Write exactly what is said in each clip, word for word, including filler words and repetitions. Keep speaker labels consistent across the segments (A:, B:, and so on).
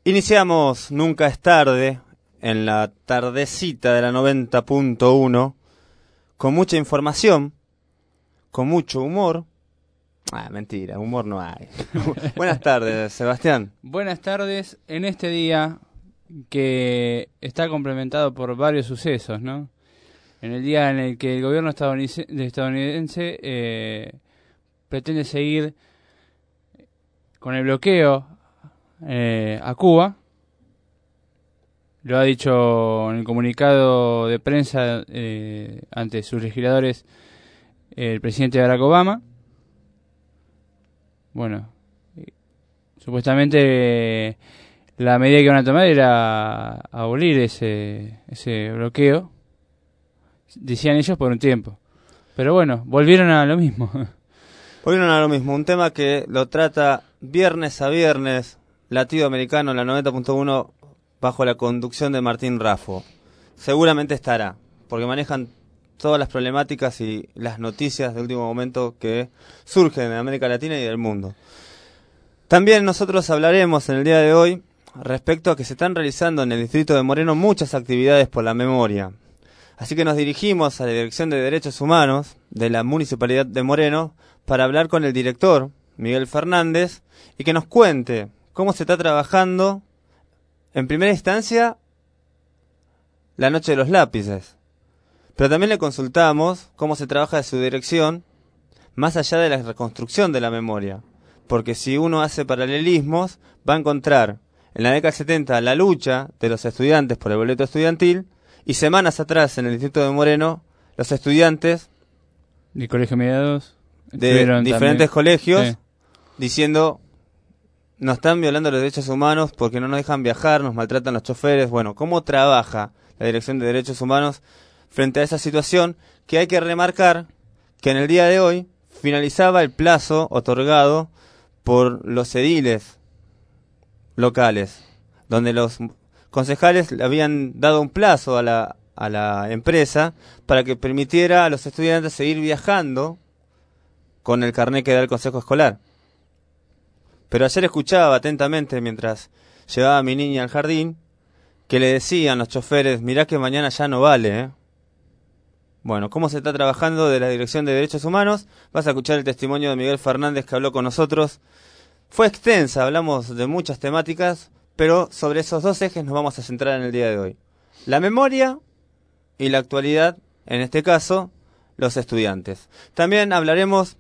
A: Iniciamos Nunca es tarde, en la tardecita de la noventa punto uno, con mucha información, con mucho humor. Ah, mentira, humor no hay. Buenas tardes, Sebastián.
B: Buenas tardes, en este día que está complementado por varios sucesos, ¿no? En el día en el que el gobierno estadounidense, estadounidense eh, pretende seguir con el bloqueo eh, a Cuba. Lo ha dicho en el comunicado de prensa eh, ante sus legisladores eh, el presidente Barack Obama. Bueno, eh, supuestamente eh, la medida que van a tomar era abolir ese, ese bloqueo, decían ellos, por un tiempo. Pero bueno, volvieron a lo mismo.
A: Volvieron a lo mismo, un tema que lo trata viernes a viernes, Latido Americano, la noventa punto uno, bajo la conducción de Martín Raffo. Seguramente estará, porque manejan todas las problemáticas y las noticias de último momento que surgen en América Latina y del mundo. También nosotros hablaremos en el día de hoy respecto a que se están realizando en el distrito de Moreno muchas actividades por la memoria. Así que nos dirigimos a la Dirección de Derechos Humanos de la Municipalidad de Moreno para hablar con el director, Miguel Fernández, y que nos cuente cómo se está trabajando, en primera instancia, la Noche de los Lápices. Pero también le consultamos cómo se trabaja de su dirección, más allá de la reconstrucción de la memoria. Porque si uno hace paralelismos, va a encontrar en la década del setenta la lucha de los estudiantes por el boleto estudiantil, y semanas atrás, en el distrito de Moreno, los estudiantes
B: ¿De Colegio Mediados?
A: de diferentes también. colegios, sí, diciendo, nos están violando los derechos humanos porque no nos dejan viajar, nos maltratan los choferes. Bueno, ¿cómo trabaja la Dirección de Derechos Humanos frente a esa situación? Que hay que remarcar que en el día de hoy finalizaba el plazo otorgado por los ediles locales, donde los concejales le habían dado un plazo a la, a la empresa para que permitiera a los estudiantes seguir viajando con el carnet que da el consejo escolar. Pero ayer escuchaba atentamente, mientras llevaba a mi niña al jardín, que le decían los choferes, mirá que mañana ya no vale, ¿eh? Bueno, ¿cómo se está trabajando de la Dirección de Derechos Humanos? Vas a escuchar el testimonio de Miguel Fernández, que habló con nosotros. Fue extensa, hablamos de muchas temáticas, pero sobre esos dos ejes nos vamos a centrar en el día de hoy. La memoria y la actualidad, en este caso, los estudiantes. También hablaremos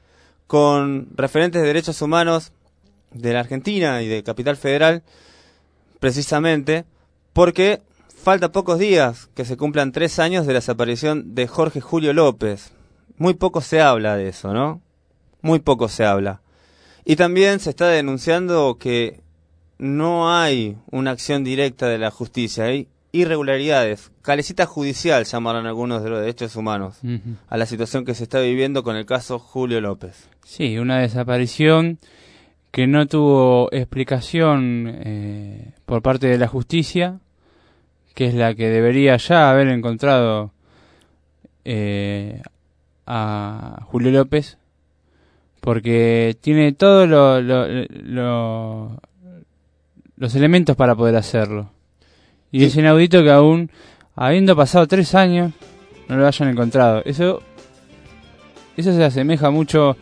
A: con referentes de derechos humanos de la Argentina y de Capital Federal, precisamente porque falta pocos días que se cumplan tres años de la desaparición de Jorge Julio López. Muy poco se habla de eso, ¿no? Muy poco se habla. Y también se está denunciando que no hay una acción directa de la justicia, hay irregularidades, calecita judicial llamaron algunos de los derechos humanos, uh-huh, a la situación que se está viviendo con el caso Julio López.
B: Sí, una desaparición que no tuvo explicación eh, por parte de la justicia, que es la que debería ya haber encontrado eh, a Julio López, porque tiene todos lo, lo, lo, los elementos para poder hacerlo. Y sí, es inaudito que aún, habiendo pasado tres años, no lo hayan encontrado. Eso, eso se asemeja mucho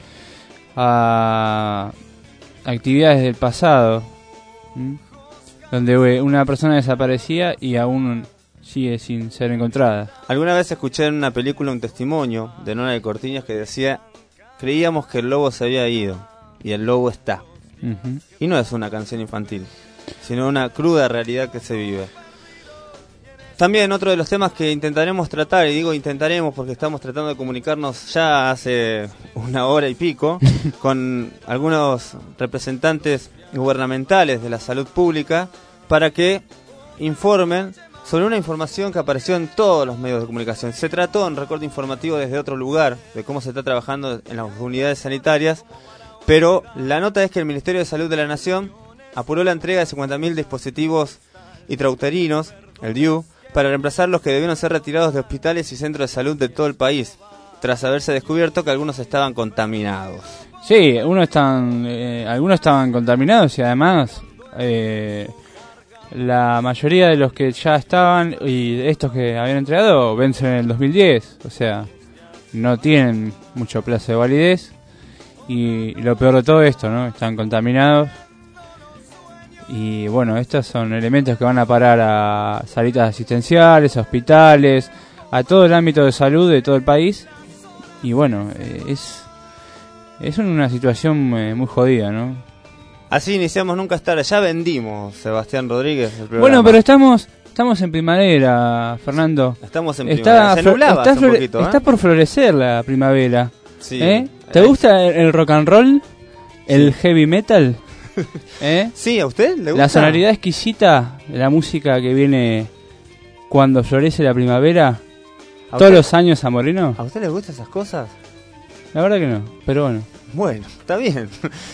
B: a actividades del pasado, ¿m? donde una persona desaparecía y aún sigue sin ser encontrada.
A: Alguna vez escuché en una película un testimonio de Nona de Cortiñas que decía, creíamos que el lobo se había ido y el lobo está. Uh-huh. Y no es una canción infantil, sino una cruda realidad que se vive. También otro de los temas que intentaremos tratar, y digo intentaremos porque estamos tratando de comunicarnos ya hace una hora y pico con algunos representantes gubernamentales de la salud pública para que informen sobre una información que apareció en todos los medios de comunicación. Se trató en recorte informativo desde otro lugar de cómo se está trabajando en las unidades sanitarias, pero la nota es que el Ministerio de Salud de la Nación apuró la entrega de cincuenta mil dispositivos intrauterinos, el D I U, para reemplazar los que debieron ser retirados de hospitales y centros de salud de todo el país, tras haberse descubierto que algunos estaban contaminados.
B: Sí, unos estaban, eh, algunos estaban contaminados y además eh, la mayoría de los que ya estaban y estos que habían entregado vencen en el dos mil diez, o sea, no tienen mucho plazo de validez. Y, y lo peor de todo esto, ¿no? Están contaminados. Y bueno, estos son elementos que van a parar a salitas asistenciales, a hospitales, a todo el ámbito de salud de todo el país. Y bueno, eh, es es una situación eh, muy jodida, ¿no?
A: Así iniciamos Nunca es tarde. Ya vendimos, Sebastián Rodríguez, el programa.
B: Bueno, pero estamos estamos en primavera, Fernando.
A: Estamos en
B: está,
A: primavera. Se nublaba
B: está,
A: hace un poquito, ¿eh?
B: Está por florecer la primavera.
A: Sí.
B: ¿Eh? ¿Te gusta el, el rock and roll? ¿El sí. heavy metal? ¿Eh?
A: Sí, ¿a usted le gusta?
B: La sonoridad exquisita de la música que viene cuando florece la primavera, todos usted? los años a Moreno.
A: ¿A usted le gustan esas cosas?
B: La verdad que no, pero bueno.
A: Bueno, está bien.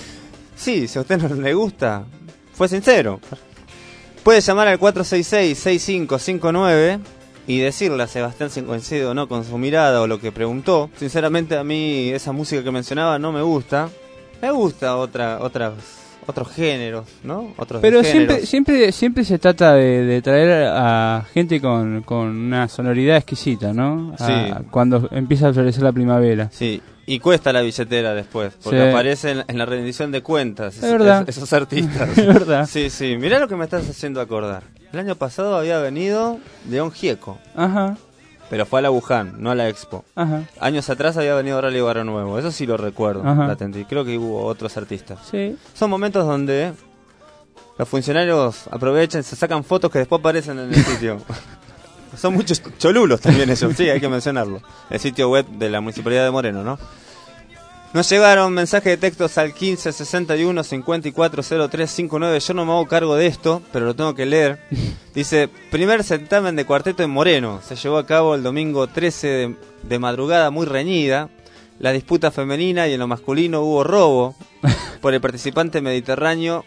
A: Sí, si a usted no le gusta, fue sincero. Puede llamar al cuatro seis seis, seis cinco cinco nueve y decirle a Sebastián si coincide o no con su mirada o lo que preguntó. Sinceramente a mí esa música que mencionaba no me gusta. Me gusta otra, otras, otros géneros, ¿no? Otros
B: Pero
A: géneros.
B: siempre, siempre, siempre se trata de, de traer a gente con, con una sonoridad exquisita, ¿no? A,
A: sí.
B: Cuando empieza a florecer la primavera.
A: Sí. Y cuesta la billetera después, porque sí. aparecen en la rendición de cuentas
B: es verdad.
A: Es, esos artistas.
B: Es verdad.
A: Sí, sí. Mirá lo que me estás haciendo acordar. El año pasado había venido León Gieco.
B: Ajá.
A: Pero fue a la Wuhan, no a la Expo.
B: Ajá.
A: Años atrás había venido Rally Barrio Nuevo. Eso sí lo recuerdo. Latente. Y creo que hubo otros artistas.
B: Sí.
A: Son momentos donde los funcionarios aprovechan, se sacan fotos que después aparecen en el sitio. Son muchos cholulos también ellos, sí, hay que mencionarlo. El sitio web de la Municipalidad de Moreno, ¿no? Nos llegaron mensajes de textos al quince sesenta y uno cincuenta y cuatro cero tres cincuenta y nueve. Yo no me hago cargo de esto, pero lo tengo que leer. Dice, primer certamen de cuarteto en Moreno. Se llevó a cabo el domingo trece de, de madrugada, muy reñida. La disputa femenina y en lo masculino hubo robo por el participante mediterráneo.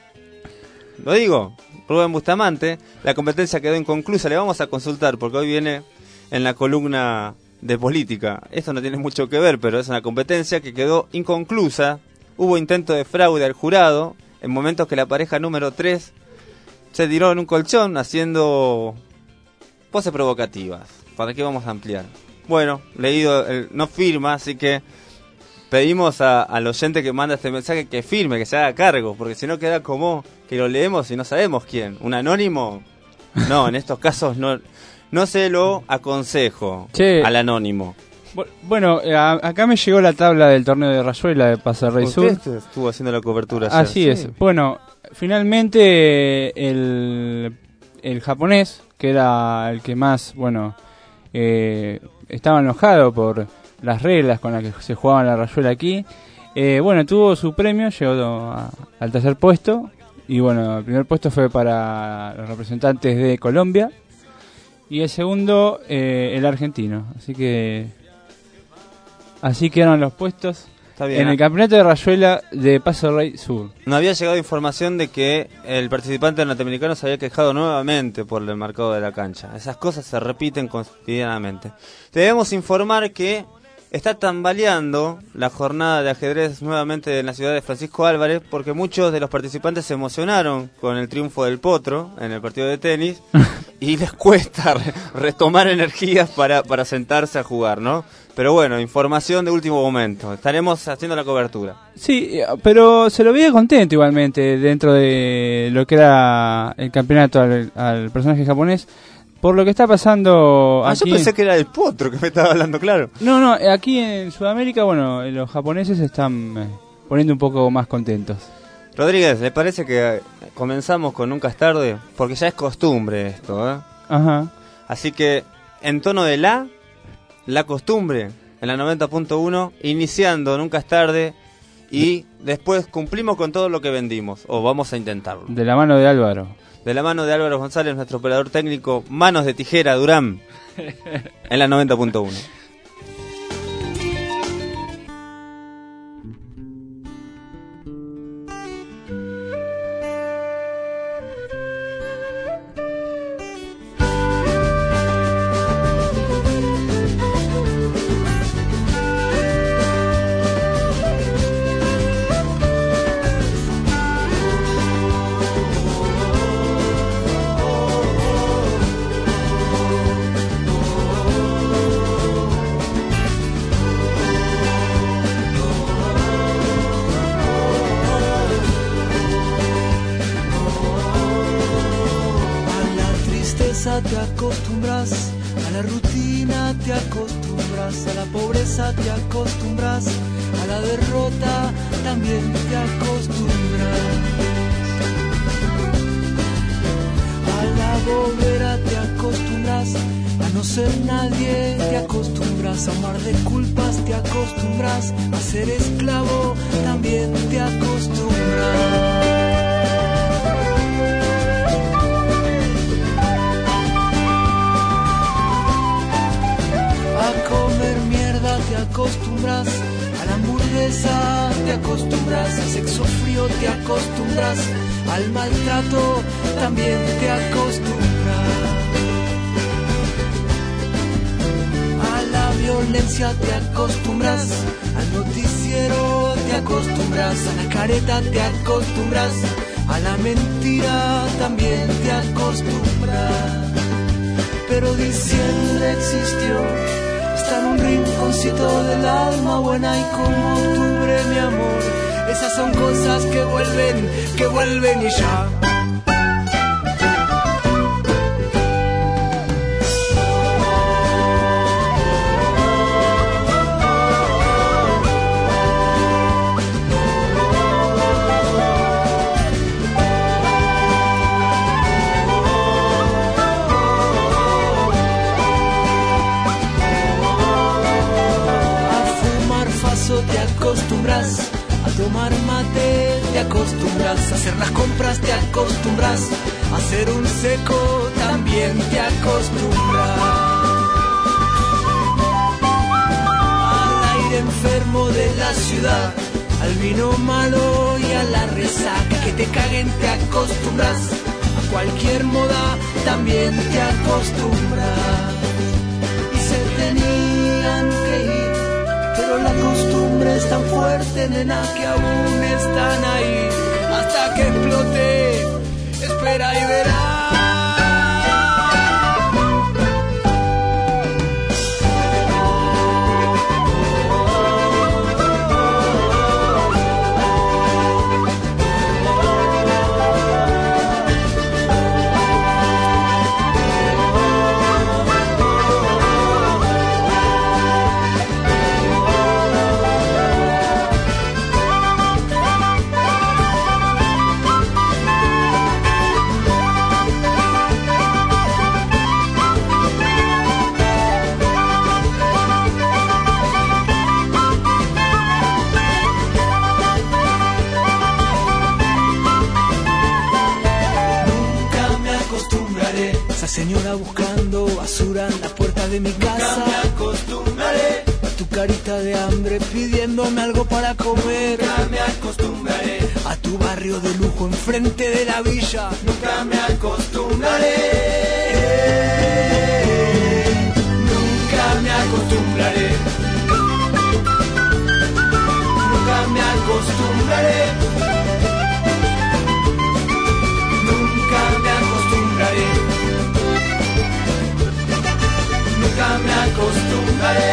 A: Lo digo, Rubén Bustamante. La competencia quedó inconclusa. Le vamos a consultar porque hoy viene en la columna de política. Esto no tiene mucho que ver, pero es una competencia que quedó inconclusa. Hubo intento de fraude al jurado en momentos que la pareja número tres se tiró en un colchón haciendo poses provocativas. ¿Para qué vamos a ampliar? Bueno, leído, el, no firma, así que pedimos a, al oyente que manda este mensaje que firme, que se haga cargo, porque si no queda como que lo leemos y no sabemos quién. ¿Un anónimo? No, en estos casos no, no se lo aconsejo che, al anónimo.
B: Bueno, a, acá me llegó la tabla del torneo de Rayuela de Pacerrey Sur.
A: Usted estuvo haciendo la cobertura ayer.
B: Así sí. es. Bueno, finalmente el, el japonés, que era el que más, bueno, eh, estaba enojado por las reglas con las que se jugaba la Rayuela aquí, eh, bueno, tuvo su premio, llegó a, al tercer puesto, y bueno, el primer puesto fue para los representantes de Colombia, y el segundo, eh, el argentino, así que así quedaron los puestos. Está bien, en el campeonato de Rayuela de Pacerrey Sur.
A: No había llegado información de que el participante norteamericano se había quejado nuevamente por el marcado de la cancha. Esas cosas se repiten cotidianamente. Debemos informar que está tambaleando la jornada de ajedrez nuevamente en la ciudad de Francisco Álvarez, porque muchos de los participantes se emocionaron con el triunfo del Potro en el partido de tenis y les cuesta re- retomar energías para, para sentarse a jugar, ¿no? Pero bueno, información de último momento. Estaremos haciendo la cobertura.
B: Sí, pero se lo veía contento igualmente dentro de lo que era el campeonato al, al personaje japonés. Por lo que está pasando
A: ah,
B: aquí...
A: yo pensé que era el Potro que me estaba hablando, claro.
B: No, no, aquí en Sudamérica, bueno, los japoneses se están eh, poniendo un poco más contentos.
A: Rodríguez, ¿le parece que comenzamos con Nunca es tarde? Porque ya es costumbre esto, ¿eh?
B: Ajá.
A: Así que, en tono de la, la costumbre, en la noventa punto uno, iniciando Nunca es tarde, y después cumplimos con todo lo que vendimos, o vamos a intentarlo.
B: De la mano de Álvaro.
A: De la mano de Álvaro González, nuestro operador técnico, manos de tijera, Durán, en la noventa punto uno.
C: tristeza te acostumbras, a la rutina te acostumbras, a la pobreza te acostumbras, a la derrota también te acostumbras. A la bobera te acostumbras, a no ser nadie te acostumbras, a un mar de culpas te acostumbras, a ser esclavo también te acostumbras. A comer mierda te acostumbras, a la hamburguesa te acostumbras, al sexo frío te acostumbras, al maltrato también te acostumbras. A la violencia te acostumbras, al noticiero te acostumbras, a la careta te acostumbras, a la mentira también te acostumbras. Pero diciembre existió, está en un rinconcito del alma buena y como octubre, mi amor. Esas son cosas que vuelven, que vuelven y ya. Te acostumbras, a tomar mate te acostumbras, a hacer las compras te acostumbras, a hacer un seco también te acostumbras. Al aire enfermo de la ciudad, al vino malo y a la resaca, que te caguen te acostumbras, a cualquier moda también te acostumbras. Y se tenían que ir, pero la costumbre es tan fuerte, nena, que aún están ahí. Hasta que explote, espera y verás. Señora buscando basura en la puerta de mi casa.
D: Nunca me acostumbraré
C: a tu carita de hambre pidiéndome algo para comer.
D: Nunca me acostumbraré
C: a tu barrio de lujo enfrente de la villa.
D: Nunca me acostumbraré. Nunca me acostumbraré. Nunca me acostumbraré. Nunca me acostumbraré. Nunca me acostumbraré,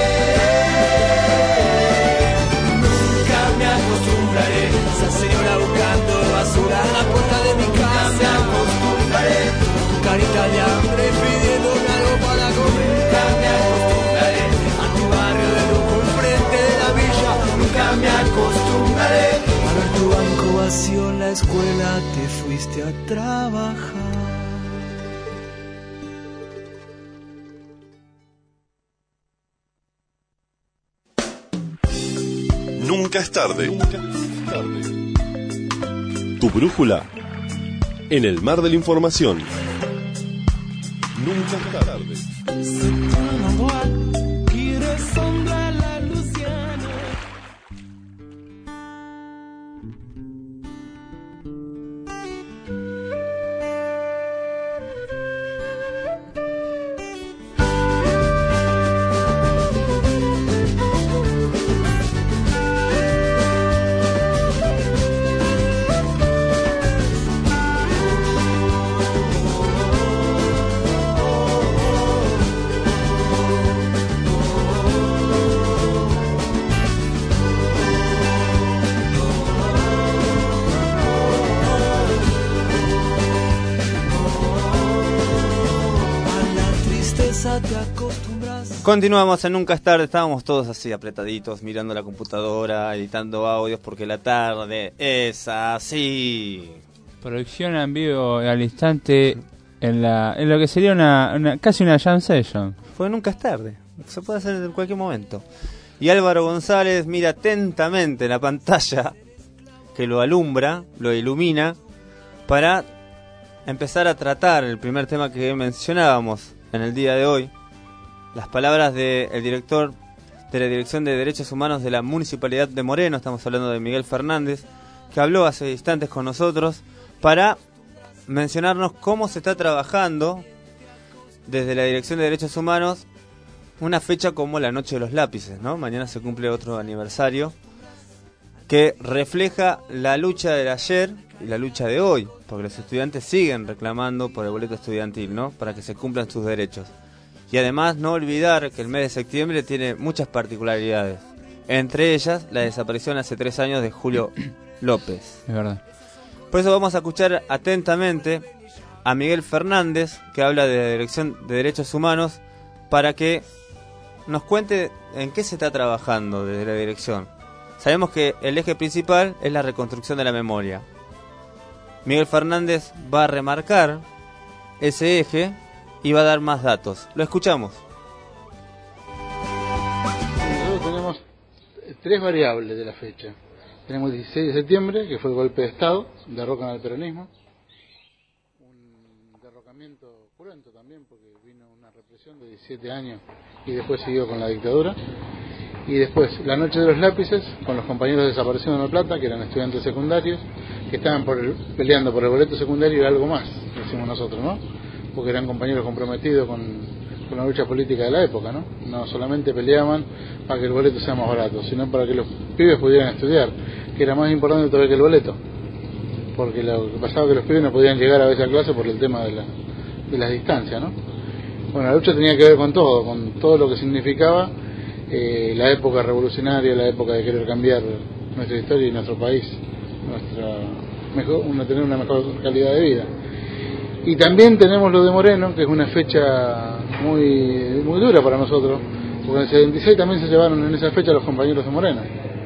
D: nunca me acostumbraré.
C: Esa señora buscando basura en la puerta de mi casa.
D: Nunca me acostumbraré.
C: Tu carita de hambre pidiéndome algo para comer.
D: Nunca me acostumbraré.
C: A tu barrio de lujo enfrente de la villa.
D: Nunca me acostumbraré.
C: A ver tu banco vacío en la escuela, te fuiste a trabajar.
E: Nunca es tarde. Tu brújula en el mar de la información. Nunca es tarde.
A: Continuamos en Nunca es tarde, estábamos todos así apretaditos, mirando la computadora, editando audios, porque la tarde es así.
B: Producción en vivo al instante en la en lo que sería una, una casi una jam session.
A: Fue Nunca es tarde, se puede hacer en cualquier momento. Y Álvaro González mira atentamente la pantalla que lo alumbra, lo ilumina, para empezar a tratar el primer tema que mencionábamos en el día de hoy. Las palabras del director de la Dirección de Derechos Humanos de la Municipalidad de Moreno, estamos hablando de Miguel Fernández, que habló hace instantes con nosotros para mencionarnos cómo se está trabajando desde la Dirección de Derechos Humanos una fecha como la Noche de los Lápices, ¿no? Mañana se cumple otro aniversario que refleja la lucha del ayer y la lucha de hoy, porque los estudiantes siguen reclamando por el boleto estudiantil, ¿no? Para que se cumplan sus derechos. Y además no olvidar que el mes de septiembre tiene muchas particularidades, entre ellas la desaparición hace tres años de Julio López.
B: Es verdad.
A: Por eso vamos a escuchar atentamente a Miguel Fernández, que habla de la Dirección de Derechos Humanos, para que nos cuente en qué se está trabajando desde la dirección. Sabemos que el eje principal es la reconstrucción de la memoria. Miguel Fernández va a remarcar ese eje y va a dar más datos. Lo escuchamos.
F: Nosotros tenemos tres variables de la fecha. Tenemos el dieciséis de septiembre, que fue el golpe de Estado, derrocan al peronismo. Un derrocamiento cruento también, porque vino una represión de diecisiete años y después siguió con la dictadura. Y después, la Noche de los Lápices, con los compañeros desaparecidos en La Plata, que eran estudiantes secundarios, que estaban por el, peleando por el boleto secundario y algo más, decimos nosotros, ¿no? Porque eran compañeros comprometidos con, con la lucha política de la época, ¿no? No solamente peleaban para que el boleto sea más barato, sino para que los pibes pudieran estudiar, que era más importante todavía que el boleto, porque lo que pasaba que los pibes no podían llegar a esa clase por el tema de, la, de las distancias, ¿no? Bueno, la lucha tenía que ver con todo, con todo lo que significaba eh, la época revolucionaria, la época de querer cambiar nuestra historia y nuestro país, nuestra mejor, una, tener una mejor calidad de vida. Y también tenemos lo de Moreno, que es una fecha muy muy dura para nosotros, porque en el setenta y seis también se llevaron en esa fecha los compañeros de Moreno.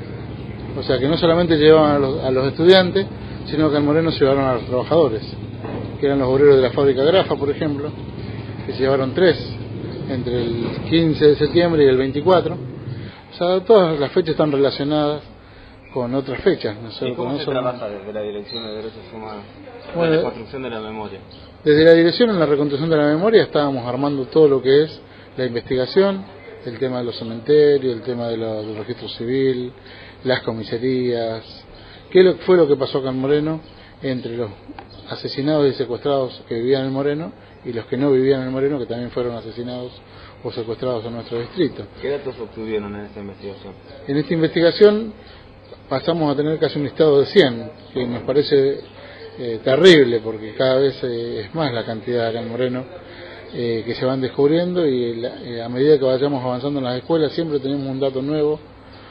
F: O sea que no solamente llevaban a los, a los estudiantes, sino que en Moreno se llevaron a los trabajadores, que eran los obreros de la fábrica Grafa, por ejemplo, que se llevaron tres, entre el quince de septiembre y el veinticuatro. O sea, todas las fechas están relacionadas con otras fechas. No sé,
A: ¿Y cómo
F: con
A: se
F: eso,
A: trabaja desde la Dirección de Derechos Humanos?
F: Bueno,
A: la reconstrucción de la memoria.
F: Desde la dirección en la reconstrucción de la memoria estábamos armando todo lo que es la investigación, el tema de los cementerios, el tema de los, del registro civil, las comisarías, qué lo, fue lo que pasó acá en Moreno entre los asesinados y secuestrados que vivían en Moreno y los que no vivían en Moreno, que también fueron asesinados o secuestrados en nuestro distrito.
A: ¿Qué datos obtuvieron en esta investigación?
F: En esta investigación pasamos a tener casi un listado de cien, que nos parece eh, terrible, porque cada vez eh, es más la cantidad acá en Moreno eh, que se van descubriendo, y la, eh, a medida que vayamos avanzando en las escuelas siempre tenemos un dato nuevo.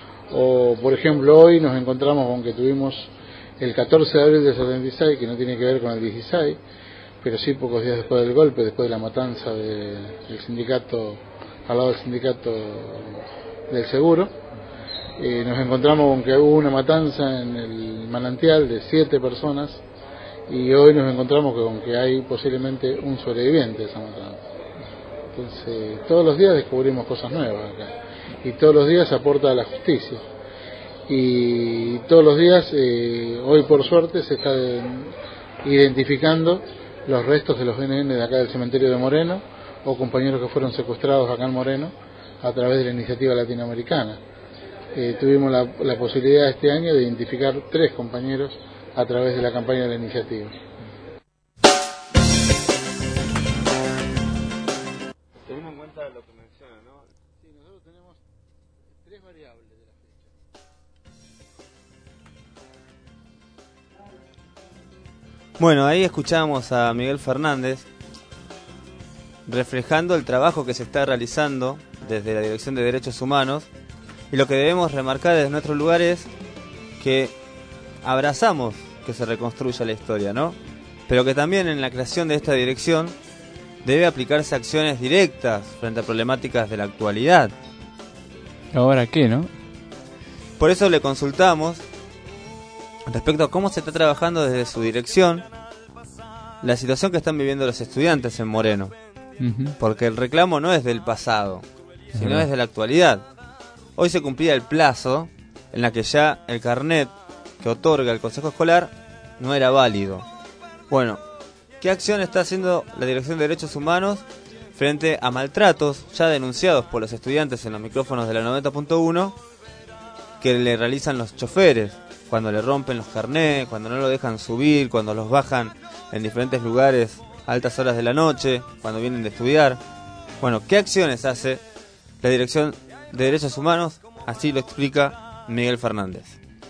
F: O por ejemplo, hoy nos encontramos con que tuvimos el catorce de abril del setenta y seis, que no tiene que ver con el dieciséis, pero sí pocos días después del golpe, después de la matanza de, del sindicato, al lado del sindicato del seguro. Eh, nos encontramos con que hubo una matanza en el manantial de siete personas, y hoy nos encontramos con que hay posiblemente un sobreviviente de esa matanza. Entonces, todos los días descubrimos cosas nuevas acá, y todos los días se aporta a la justicia, y todos los días, eh, hoy por suerte, se está de, identificando los restos de los N N de acá del cementerio de Moreno, o compañeros que fueron secuestrados acá en Moreno a través de la iniciativa latinoamericana. Eh, tuvimos la, la posibilidad este año de identificar tres compañeros a través de la campaña de la iniciativa.
A: Teniendo en cuenta lo que menciona, ¿no?
F: Sí, nosotros tenemos tres variables de la fecha.
A: Bueno, ahí escuchamos a Miguel Fernández reflejando el trabajo que se está realizando desde la Dirección de Derechos Humanos, y lo que debemos remarcar desde nuestro lugar es que abrazamos que se reconstruya la historia, ¿no? Pero que también en la creación de esta dirección debe aplicarse acciones directas frente a problemáticas de la actualidad.
B: ¿Ahora qué, no?
A: Por eso le consultamos respecto a cómo se está trabajando desde su dirección la situación que están viviendo los estudiantes en Moreno. Uh-huh. Porque el reclamo no es del pasado, es sino verdad. Es de la actualidad. Hoy se cumplía el plazo en la que ya el carnet que otorga el Consejo Escolar no era válido. Bueno, ¿qué acción está haciendo la Dirección de Derechos Humanos frente a maltratos ya denunciados por los estudiantes en los micrófonos de la noventa punto uno que le realizan los choferes cuando le rompen los carnés, cuando no lo dejan subir, cuando los bajan en diferentes lugares a altas horas de la noche, cuando vienen de estudiar? Bueno, ¿qué acciones hace la Dirección de Derechos Humanos? Así lo explica Miguel Fernández.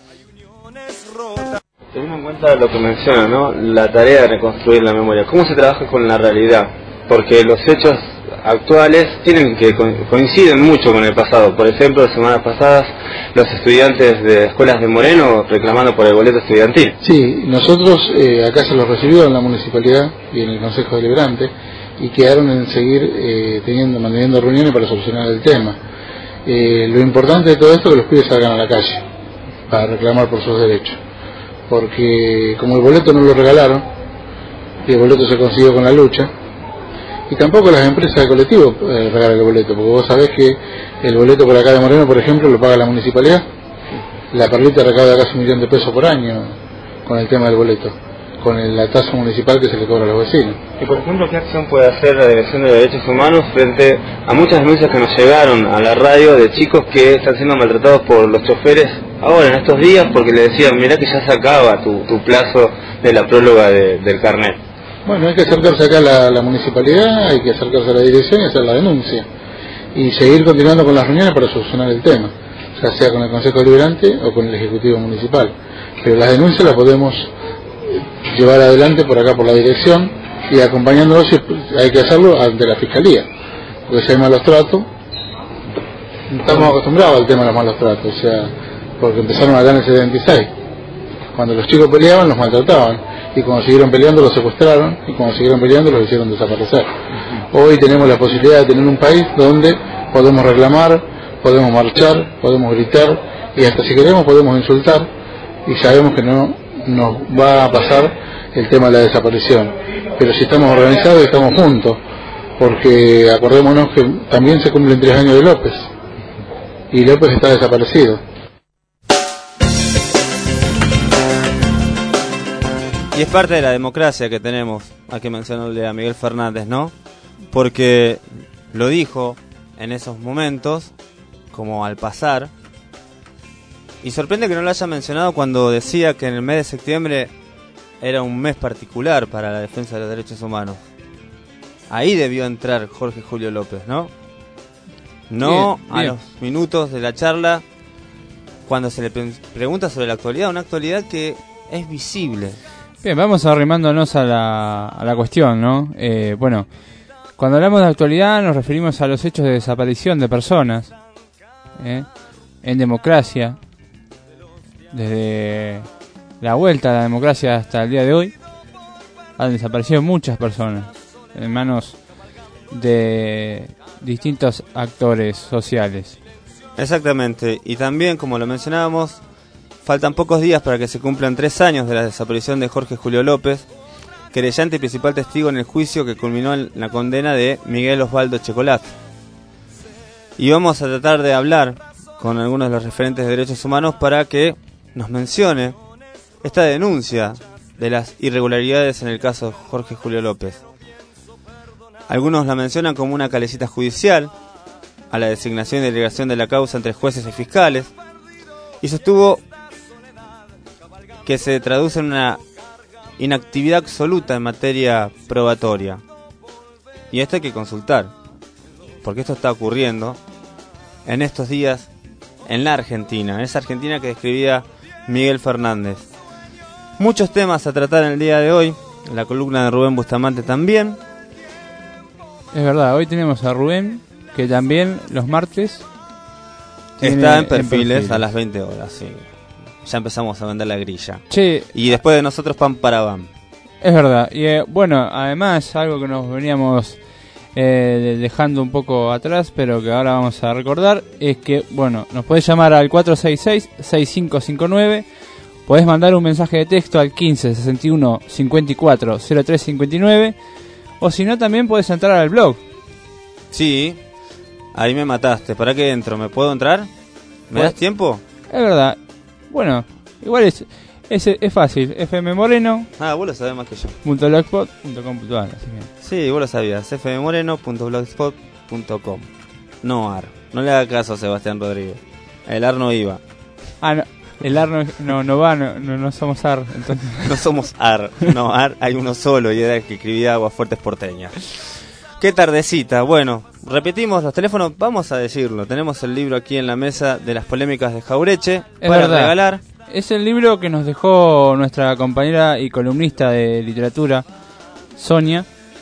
G: Teniendo en cuenta lo que menciona, ¿no? La tarea de reconstruir la memoria, ¿cómo se trabaja con la realidad? Porque los hechos actuales tienen que co- coinciden mucho con el pasado. Por ejemplo, las semanas pasadas, los estudiantes de escuelas de Moreno reclamando por el boleto estudiantil.
F: Sí, nosotros eh, acá se los recibió en la municipalidad y en el Consejo Deliberante y quedaron en seguir eh, teniendo, manteniendo reuniones para solucionar el tema. Eh, lo importante de todo esto es que los pibes salgan a la calle para reclamar por sus derechos. Porque como el boleto no lo regalaron, y el boleto se consiguió con la lucha, y tampoco las empresas de colectivo eh, regalan el boleto, porque vos sabés que el boleto por acá de Moreno, por ejemplo, lo paga la municipalidad. La Perlita recauda casi un millón de pesos por año con el tema del boleto, con el, la tasa municipal que se le cobra a los vecinos.
G: Y por ejemplo, ¿qué acción puede hacer la Dirección de Derechos Humanos frente a muchas denuncias que nos llegaron a la radio de chicos que están siendo maltratados por los choferes ahora, en estos días, porque le decían, mirá que ya se acaba tu, tu plazo de la próloga de, del carnet?
F: Bueno, hay que acercarse acá a la, la municipalidad, hay que acercarse a la dirección y hacer la denuncia. Y seguir continuando con las reuniones para solucionar el tema, ya sea con el Consejo Deliberante o con el Ejecutivo Municipal. Pero las denuncias las podemos llevar adelante por acá, por la dirección, y acompañándolos, hay que hacerlo ante la Fiscalía. Porque si hay malos tratos, estamos acostumbrados al tema de los malos tratos, o sea, porque empezaron acá en el setenta y seis. Cuando los chicos peleaban, los maltrataban. Y cuando siguieron peleando, los secuestraron. Y cuando siguieron peleando, los hicieron desaparecer. Hoy tenemos la posibilidad de tener un país donde podemos reclamar, podemos marchar, podemos gritar. Y hasta si queremos podemos insultar. Y sabemos que no nos va a pasar el tema de la desaparición. Pero si estamos organizados y estamos juntos. Porque acordémonos que también se cumplen tres años de López. Y López está desaparecido.
A: Y es parte de la democracia que tenemos, hay que mencionarle a Miguel Fernández, ¿no? Porque lo dijo en esos momentos, como al pasar, y sorprende que no lo haya mencionado cuando decía que en el mes de septiembre era un mes particular para la defensa de los derechos humanos. Ahí debió entrar Jorge Julio López, ¿no? No bien, bien. A los minutos de la charla, cuando se le pre- pregunta sobre la actualidad, una actualidad que es visible.
B: Bien, vamos arrimándonos a la, a la cuestión, ¿no? Eh, bueno, cuando hablamos de actualidad nos referimos a los hechos de desaparición de personas, ¿eh? En democracia, desde la vuelta a la democracia hasta el día de hoy, han desaparecido muchas personas en manos de distintos actores sociales.
A: Exactamente, y también, como lo mencionábamos, faltan pocos días para que se cumplan tres años de la desaparición de Jorge Julio López, querellante y principal testigo en el juicio que culminó en la condena de Miguel Osvaldo Checolat. Y vamos a tratar de hablar con algunos de los referentes de derechos humanos para que nos mencione esta denuncia de las irregularidades en el caso de Jorge Julio López. Algunos la mencionan como una calecita judicial a la designación y delegación de la causa entre jueces y fiscales, y sostuvo que se traduce en una inactividad absoluta en materia probatoria. Y esto hay que consultar, porque esto está ocurriendo en estos días en la Argentina, en esa Argentina que describía Miguel Fernández. Muchos temas a tratar en el día de hoy, la columna de Rubén Bustamante también.
B: Es verdad, hoy tenemos a Rubén, que también los martes
A: está en perfiles, en perfiles a las veinte horas, sí. Ya empezamos a vender la grilla.
B: Che,
A: y después de nosotros pan para van.
B: Es verdad. Y eh, bueno, además, algo que nos veníamos eh, dejando un poco atrás, pero que ahora vamos a recordar, es que, bueno, nos podés llamar al cuatro seis seis, seis cinco cinco nueve, podés mandar un mensaje de texto al quince sesenta y uno cincuenta y cuatro cero tres cincuenta y nueve, o si no, también podés entrar al blog.
A: Sí, ahí me mataste. ¿Para qué entro? ¿Me puedo entrar? ¿Me das tiempo?
B: Es verdad. Bueno, igual es... Es, es fácil, fmmoreno.
A: Ah, vos lo sabés más que yo.
B: .blogspot punto com punto a r, así que...
A: Sí, vos lo sabías. f m moreno punto blogspot punto com. No ar. No le haga caso a Sebastián Rodríguez. El ar no iba.
B: Ah, no. El ar no, no, no va, no, no, no somos ar. Entonces...
A: no somos ar. No, ar hay uno solo y era el que escribía Aguafuertes Porteña. Qué tardecita. Bueno, repetimos los teléfonos. Vamos a decirlo. Tenemos el libro aquí en la mesa de las polémicas de Jaureche.
B: Es
A: para
B: verdad.
A: regalar.
B: Es el libro que nos dejó nuestra compañera y columnista de literatura, Sonia.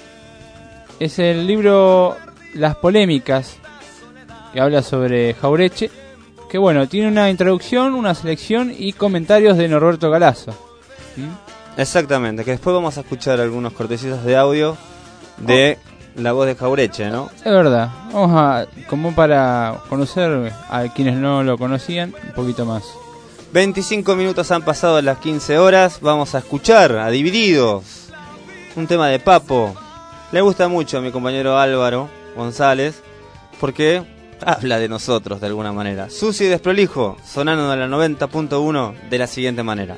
B: Es el libro Las Polémicas, que habla sobre Jaureche. Que bueno, tiene una introducción, una selección y comentarios de Norberto Galazo. ¿Mm?
A: Exactamente, que después vamos a escuchar algunos cortecitos de audio de oh. la voz de Jaureche, ¿no?
B: Es verdad. Vamos a, como para conocer a quienes no lo conocían, un poquito más.
A: veinticinco minutos han pasado de las quince horas. Vamos a escuchar a Divididos, un tema de Papo. Le gusta mucho a mi compañero Álvaro González porque habla de nosotros de alguna manera. Sucio y desprolijo, sonando de la noventa punto uno de la siguiente manera.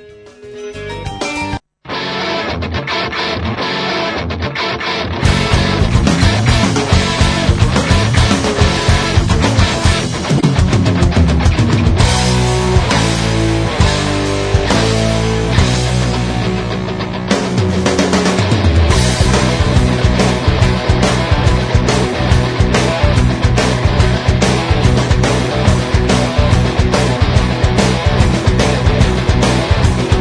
C: Thank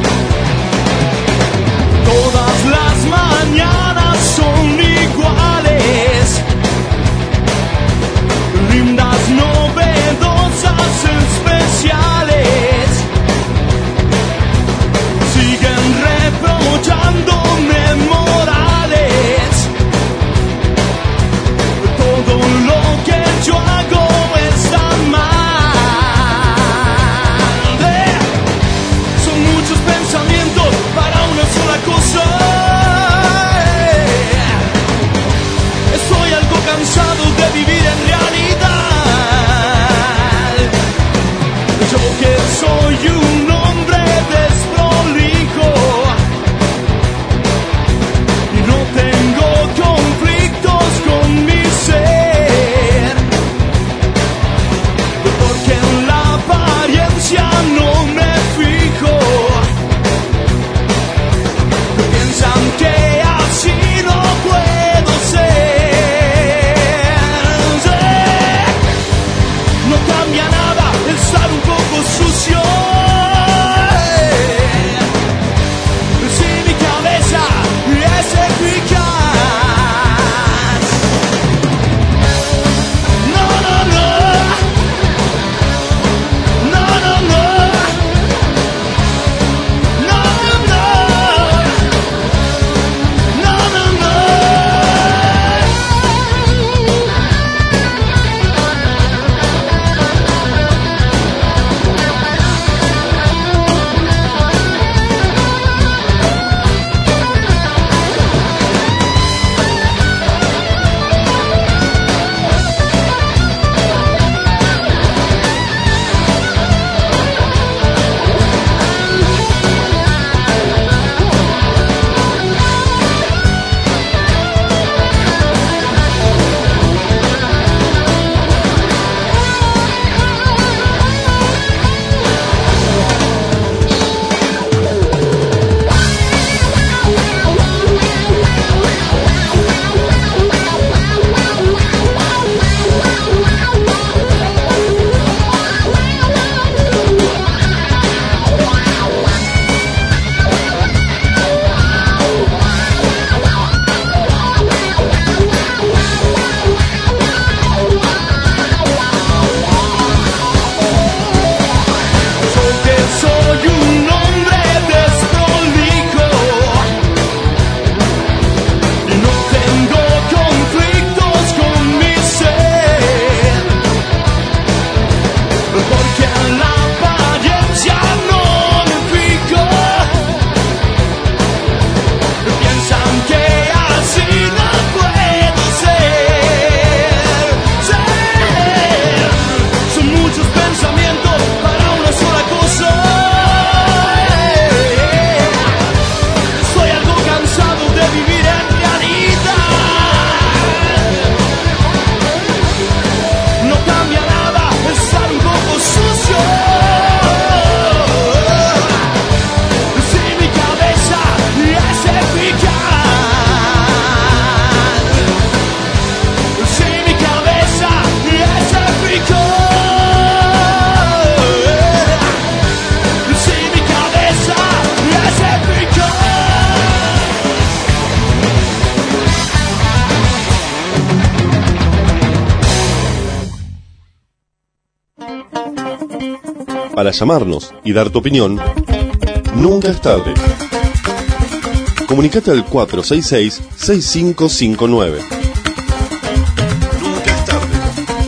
E: Para llamarnos y dar tu opinión, nunca es tarde. Comunicate al cuatro seis seis, seis cinco cinco nueve. Nunca es tarde.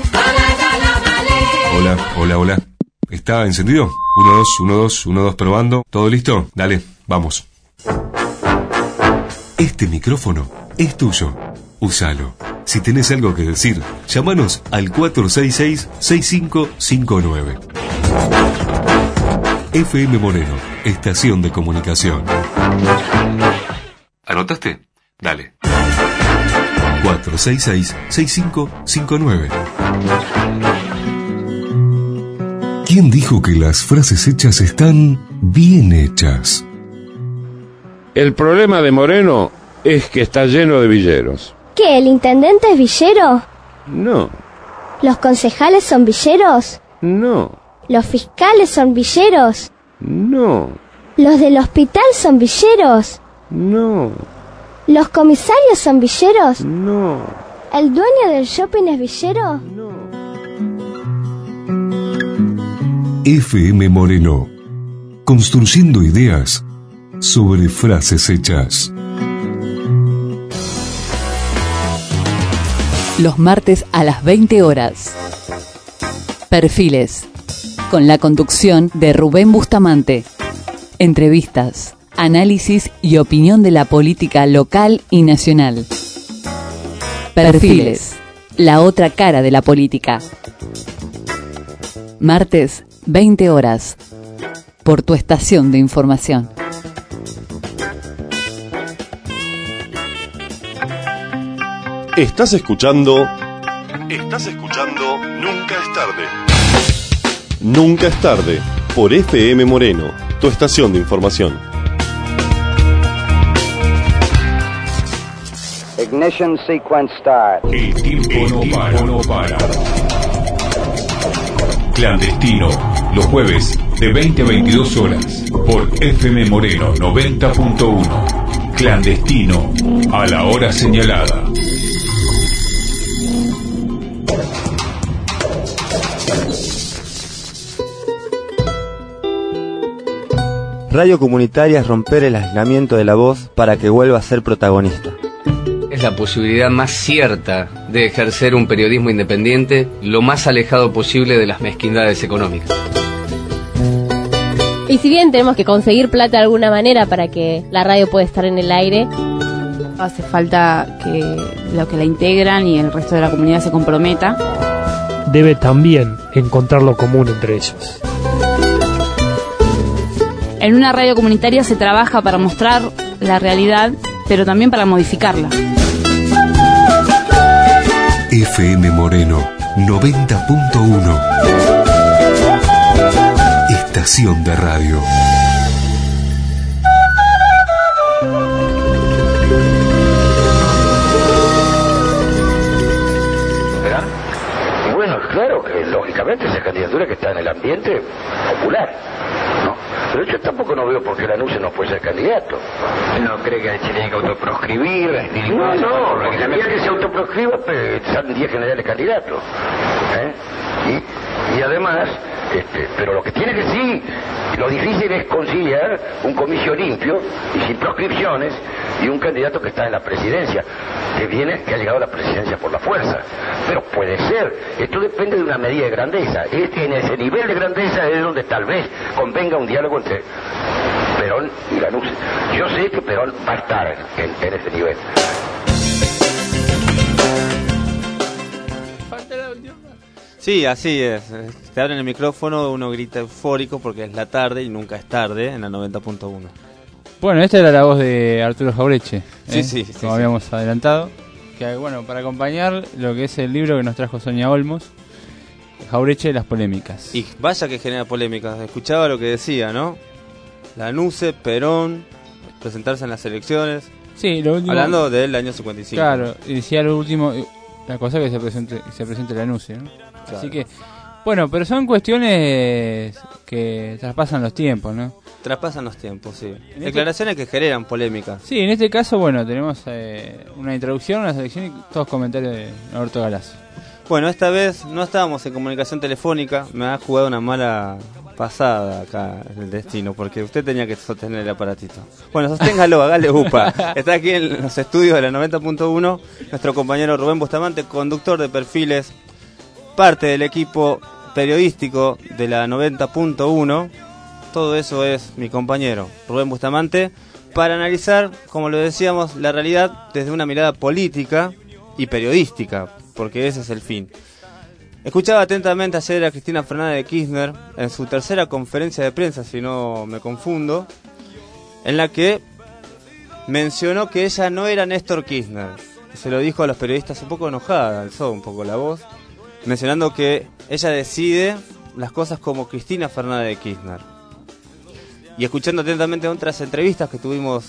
H: Hola, hola, hola. ¿Está encendido? uno, dos, uno, dos, uno, dos, probando. ¿Todo listo? Dale, vamos. Este micrófono es tuyo. Úsalo. Si tenés algo que decir, llámanos al cuatro seis seis, seis cinco cinco nueve. F M Moreno, estación de comunicación. ¿Anotaste? Dale. cuatro seis seis, seis cinco cinco nueve. ¿Quién dijo que las frases hechas están bien hechas?
I: El problema de Moreno es que está lleno de villeros.
J: ¿Qué, el intendente es villero?
I: No.
J: ¿Los concejales son villeros?
I: No.
J: ¿Los fiscales son villeros?
I: No.
J: ¿Los del hospital son villeros?
I: No.
J: ¿Los comisarios son villeros?
I: No.
J: ¿El dueño del shopping es villero?
I: No.
H: F M Moreno, construyendo ideas sobre frases hechas.
K: Los martes a las veinte horas. Perfiles, con la conducción de Rubén Bustamante. Entrevistas, análisis y opinión de la política local y nacional. Perfiles, la otra cara de la política. Martes, veinte horas, por tu estación de información.
E: Estás escuchando. Estás escuchando Nunca es tarde. Nunca es tarde, por F M Moreno, tu estación de información.
L: Ignition sequence start.
H: El tiempo, El no, tiempo para. no para. Clandestino, los jueves de veinte a veintidós horas, por F M Moreno noventa punto uno. Clandestino, a la hora señalada.
A: Radio comunitaria es romper el aislamiento de la voz para que vuelva a ser protagonista.
M: Es la posibilidad más cierta de ejercer un periodismo independiente lo más alejado posible de las mezquindades económicas.
N: Y si bien tenemos que conseguir plata de alguna manera para que la radio pueda estar en el aire,
O: hace falta que los que la integran y el resto de la comunidad se comprometa.
P: Debe también encontrar lo común entre ellos.
O: En una radio comunitaria se trabaja para mostrar la realidad, pero también para modificarla.
H: F M Moreno noventa punto uno. Estación de radio.
Q: ¿Verdad? Y bueno, claro que lógicamente esa candidatura que está en el ambiente popular, ¿no? Pero yo tampoco no veo por qué Lanuse no puede ser candidato.
R: ¿No cree que se tiene que autoproscribir?
Q: No, no, porque la medida que se autoproscriba, pues, salen diez generales candidatos. ¿Eh? Y, y además, este, pero lo que tiene que sí, lo difícil es conciliar un comicio limpio y sin proscripciones y un candidato que está en la presidencia, que viene, que ha llegado a la presidencia por la fuerza. Pero puede ser, esto depende de una medida de grandeza. Este, en ese nivel de grandeza es donde tal vez convenga un diálogo entre Perón y Lanuse. Yo sé que Perón va a estar en, en ese nivel.
A: Sí, así es. Te abren el micrófono, uno grita eufórico porque es la tarde y nunca es tarde en la noventa punto uno.
B: Bueno, esta era la voz de Arturo Jaureche,
A: sí,
B: ¿eh?
A: sí,
B: como
A: sí,
B: habíamos
A: sí.
B: adelantado. Que bueno, para acompañar lo que es el libro que nos trajo Sonia Olmos, Jaureche, las polémicas.
A: Y vaya que genera polémicas. Escuchaba lo que decía, ¿no? Lanuse, Perón, presentarse en las elecciones.
B: Sí, lo último.
A: Hablando del año cincuenta y cinco.
B: Claro, y decía lo último, la cosa que se presente, se presente Lanuse, ¿no?
A: Claro.
B: Así que, bueno, pero son cuestiones que traspasan los tiempos, ¿no?
A: Traspasan los tiempos, sí.
B: En
A: Declaraciones
B: este...
A: que generan polémica.
B: Sí, en este caso, bueno, tenemos eh, una introducción, una selección y todos comentarios de Norberto Galazo.
A: Bueno, esta vez no estábamos en comunicación telefónica, me ha jugado una mala pasada acá en el destino, porque usted tenía que sostener el aparatito. Bueno, sosténgalo, hágale upa. Está aquí en los estudios de la noventa punto uno nuestro compañero Rubén Bustamante, conductor de Perfiles, parte del equipo periodístico de la noventa punto uno. Todo eso es mi compañero Rubén Bustamante, para analizar, como lo decíamos, la realidad desde una mirada política y periodística, porque ese es el fin. Escuchaba atentamente ayer a Cristina Fernández de Kirchner en su tercera conferencia de prensa, si no me confundo, en la que mencionó que ella no era Néstor Kirchner. Se lo dijo a los periodistas un poco enojada, alzó un poco la voz, mencionando que ella decide las cosas como Cristina Fernández de Kirchner. Y escuchando atentamente otras entrevistas que tuvimos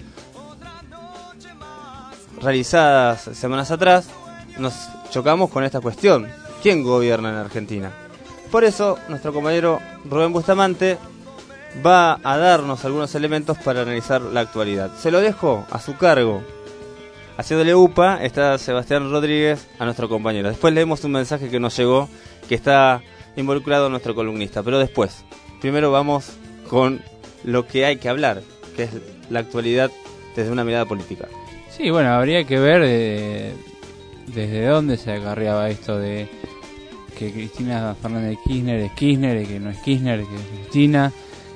A: realizadas semanas atrás, nos chocamos con esta cuestión. ¿Quién gobierna en Argentina? Por eso, nuestro compañero Rubén Bustamante va a darnos algunos elementos para analizar la actualidad. Se lo dejo a su cargo. Haciéndole upa está Sebastián Rodríguez, a nuestro compañero. Después leemos un mensaje que nos llegó, que está involucrado nuestro columnista. Pero después, primero vamos con lo que hay que hablar, que es la actualidad desde una mirada política.
B: Sí, bueno, habría que ver eh, desde dónde se acarreaba esto de que Cristina Fernández de Kirchner es Kirchner, y que no es Kirchner, que es Cristina.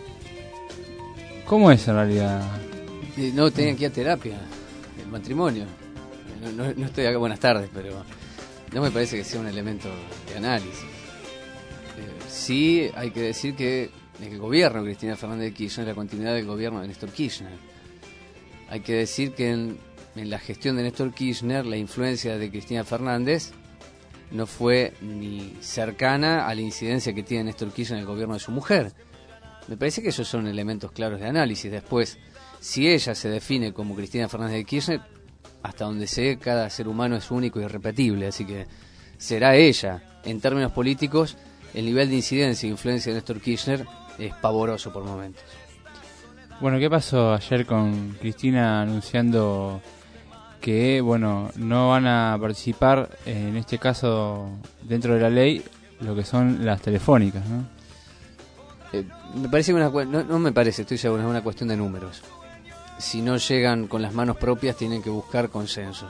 B: ¿Cómo es en realidad?
S: No, tenían que ir a terapia, el matrimonio. No, no, no estoy acá, buenas tardes, pero no me parece que sea un elemento de análisis. Eh, sí, hay que decir que el gobierno de Cristina Fernández de Kirchner es la continuidad del gobierno de Néstor Kirchner. Hay que decir que en, en la gestión de Néstor Kirchner la influencia de Cristina Fernández no fue ni cercana a la incidencia que tiene Néstor Kirchner en el gobierno de su mujer. Me parece que esos son elementos claros de análisis. Después, si ella se define como Cristina Fernández de Kirchner, hasta donde sé, cada ser humano es único y irrepetible, así que será ella. En términos políticos, el nivel de incidencia e influencia de Néstor Kirchner es pavoroso por momentos.
B: Bueno, ¿qué pasó ayer con Cristina anunciando que, bueno, no van a participar, en este caso, dentro de la ley, lo que son las telefónicas, ¿no?
S: Eh, me parece una no, no me parece, estoy seguro, es una cuestión de números. Si no llegan con las manos propias, tienen que buscar consensos.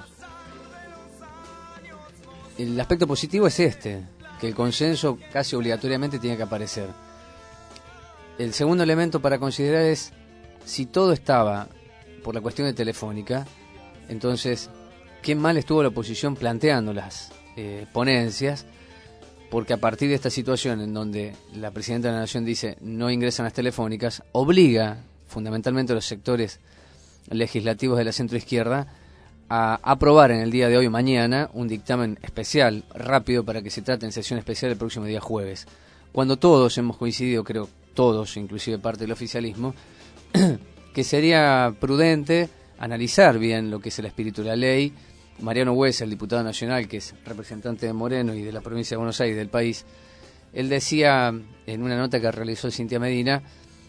S: El aspecto positivo es este, que el consenso casi obligatoriamente tiene que aparecer. El segundo elemento para considerar es, si todo estaba por la cuestión de Telefónica, entonces, qué mal estuvo la oposición planteando las eh, ponencias, porque a partir de esta situación en donde la Presidenta de la Nación dice no ingresan las telefónicas, obliga fundamentalmente a los sectores legislativos de la centroizquierda a aprobar en el día de hoy o mañana un dictamen especial, rápido, para que se trate en sesión especial el próximo día jueves. Cuando todos hemos coincidido, creo todos, inclusive parte del oficialismo, que sería prudente analizar bien lo que es el espíritu de la ley. Mariano Huesa, el diputado nacional, que es representante de Moreno y de la provincia de Buenos Aires, del país, él decía en una nota que realizó Cintia Medina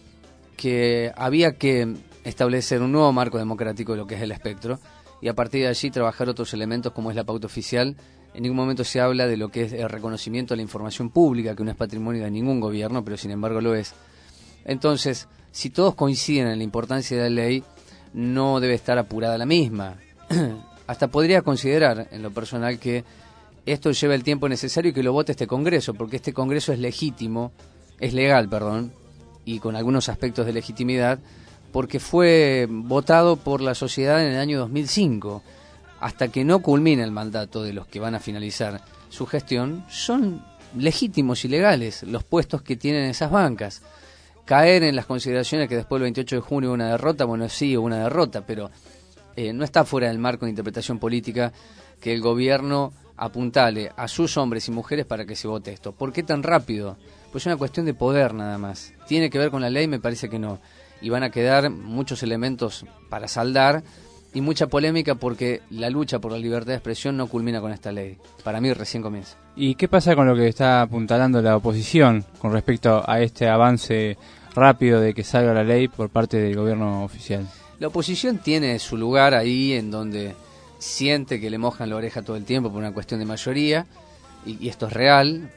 S: que había que establecer un nuevo marco democrático de lo que es el espectro y a partir de allí trabajar otros elementos como es la pauta oficial. En ningún momento se habla de lo que es el reconocimiento de la información pública, que no es patrimonio de ningún gobierno, pero sin embargo lo es. Entonces, si todos coinciden en la importancia de la ley, no debe estar apurada la misma. Hasta podría considerar, en lo personal, que esto lleva el tiempo necesario y que lo vote este Congreso, porque este Congreso es legítimo, es legal, perdón, y con algunos aspectos de legitimidad, porque fue votado por la sociedad en el año dos mil cinco. Hasta que no culmine el mandato de los que van a finalizar su gestión, son legítimos y legales los puestos que tienen esas bancas. Caer en las consideraciones que después del veintiocho de junio hubo una derrota, bueno, sí, hubo una derrota, pero eh, no está fuera del marco de interpretación política que el gobierno apuntale a sus hombres y mujeres para que se vote esto. ¿Por qué tan rápido? Pues es una cuestión de poder nada más. ¿Tiene que ver con la ley? Me parece que no. Y van a quedar muchos elementos para saldar y mucha polémica porque la lucha por la libertad de expresión no culmina con esta ley. Para mí recién comienza.
B: ¿Y qué pasa con lo que está apuntalando la oposición con respecto a este avance rápido de que salga la ley por parte del gobierno oficial?
S: La oposición tiene su lugar ahí en donde siente que le mojan la oreja todo el tiempo por una cuestión de mayoría, y, y esto es real,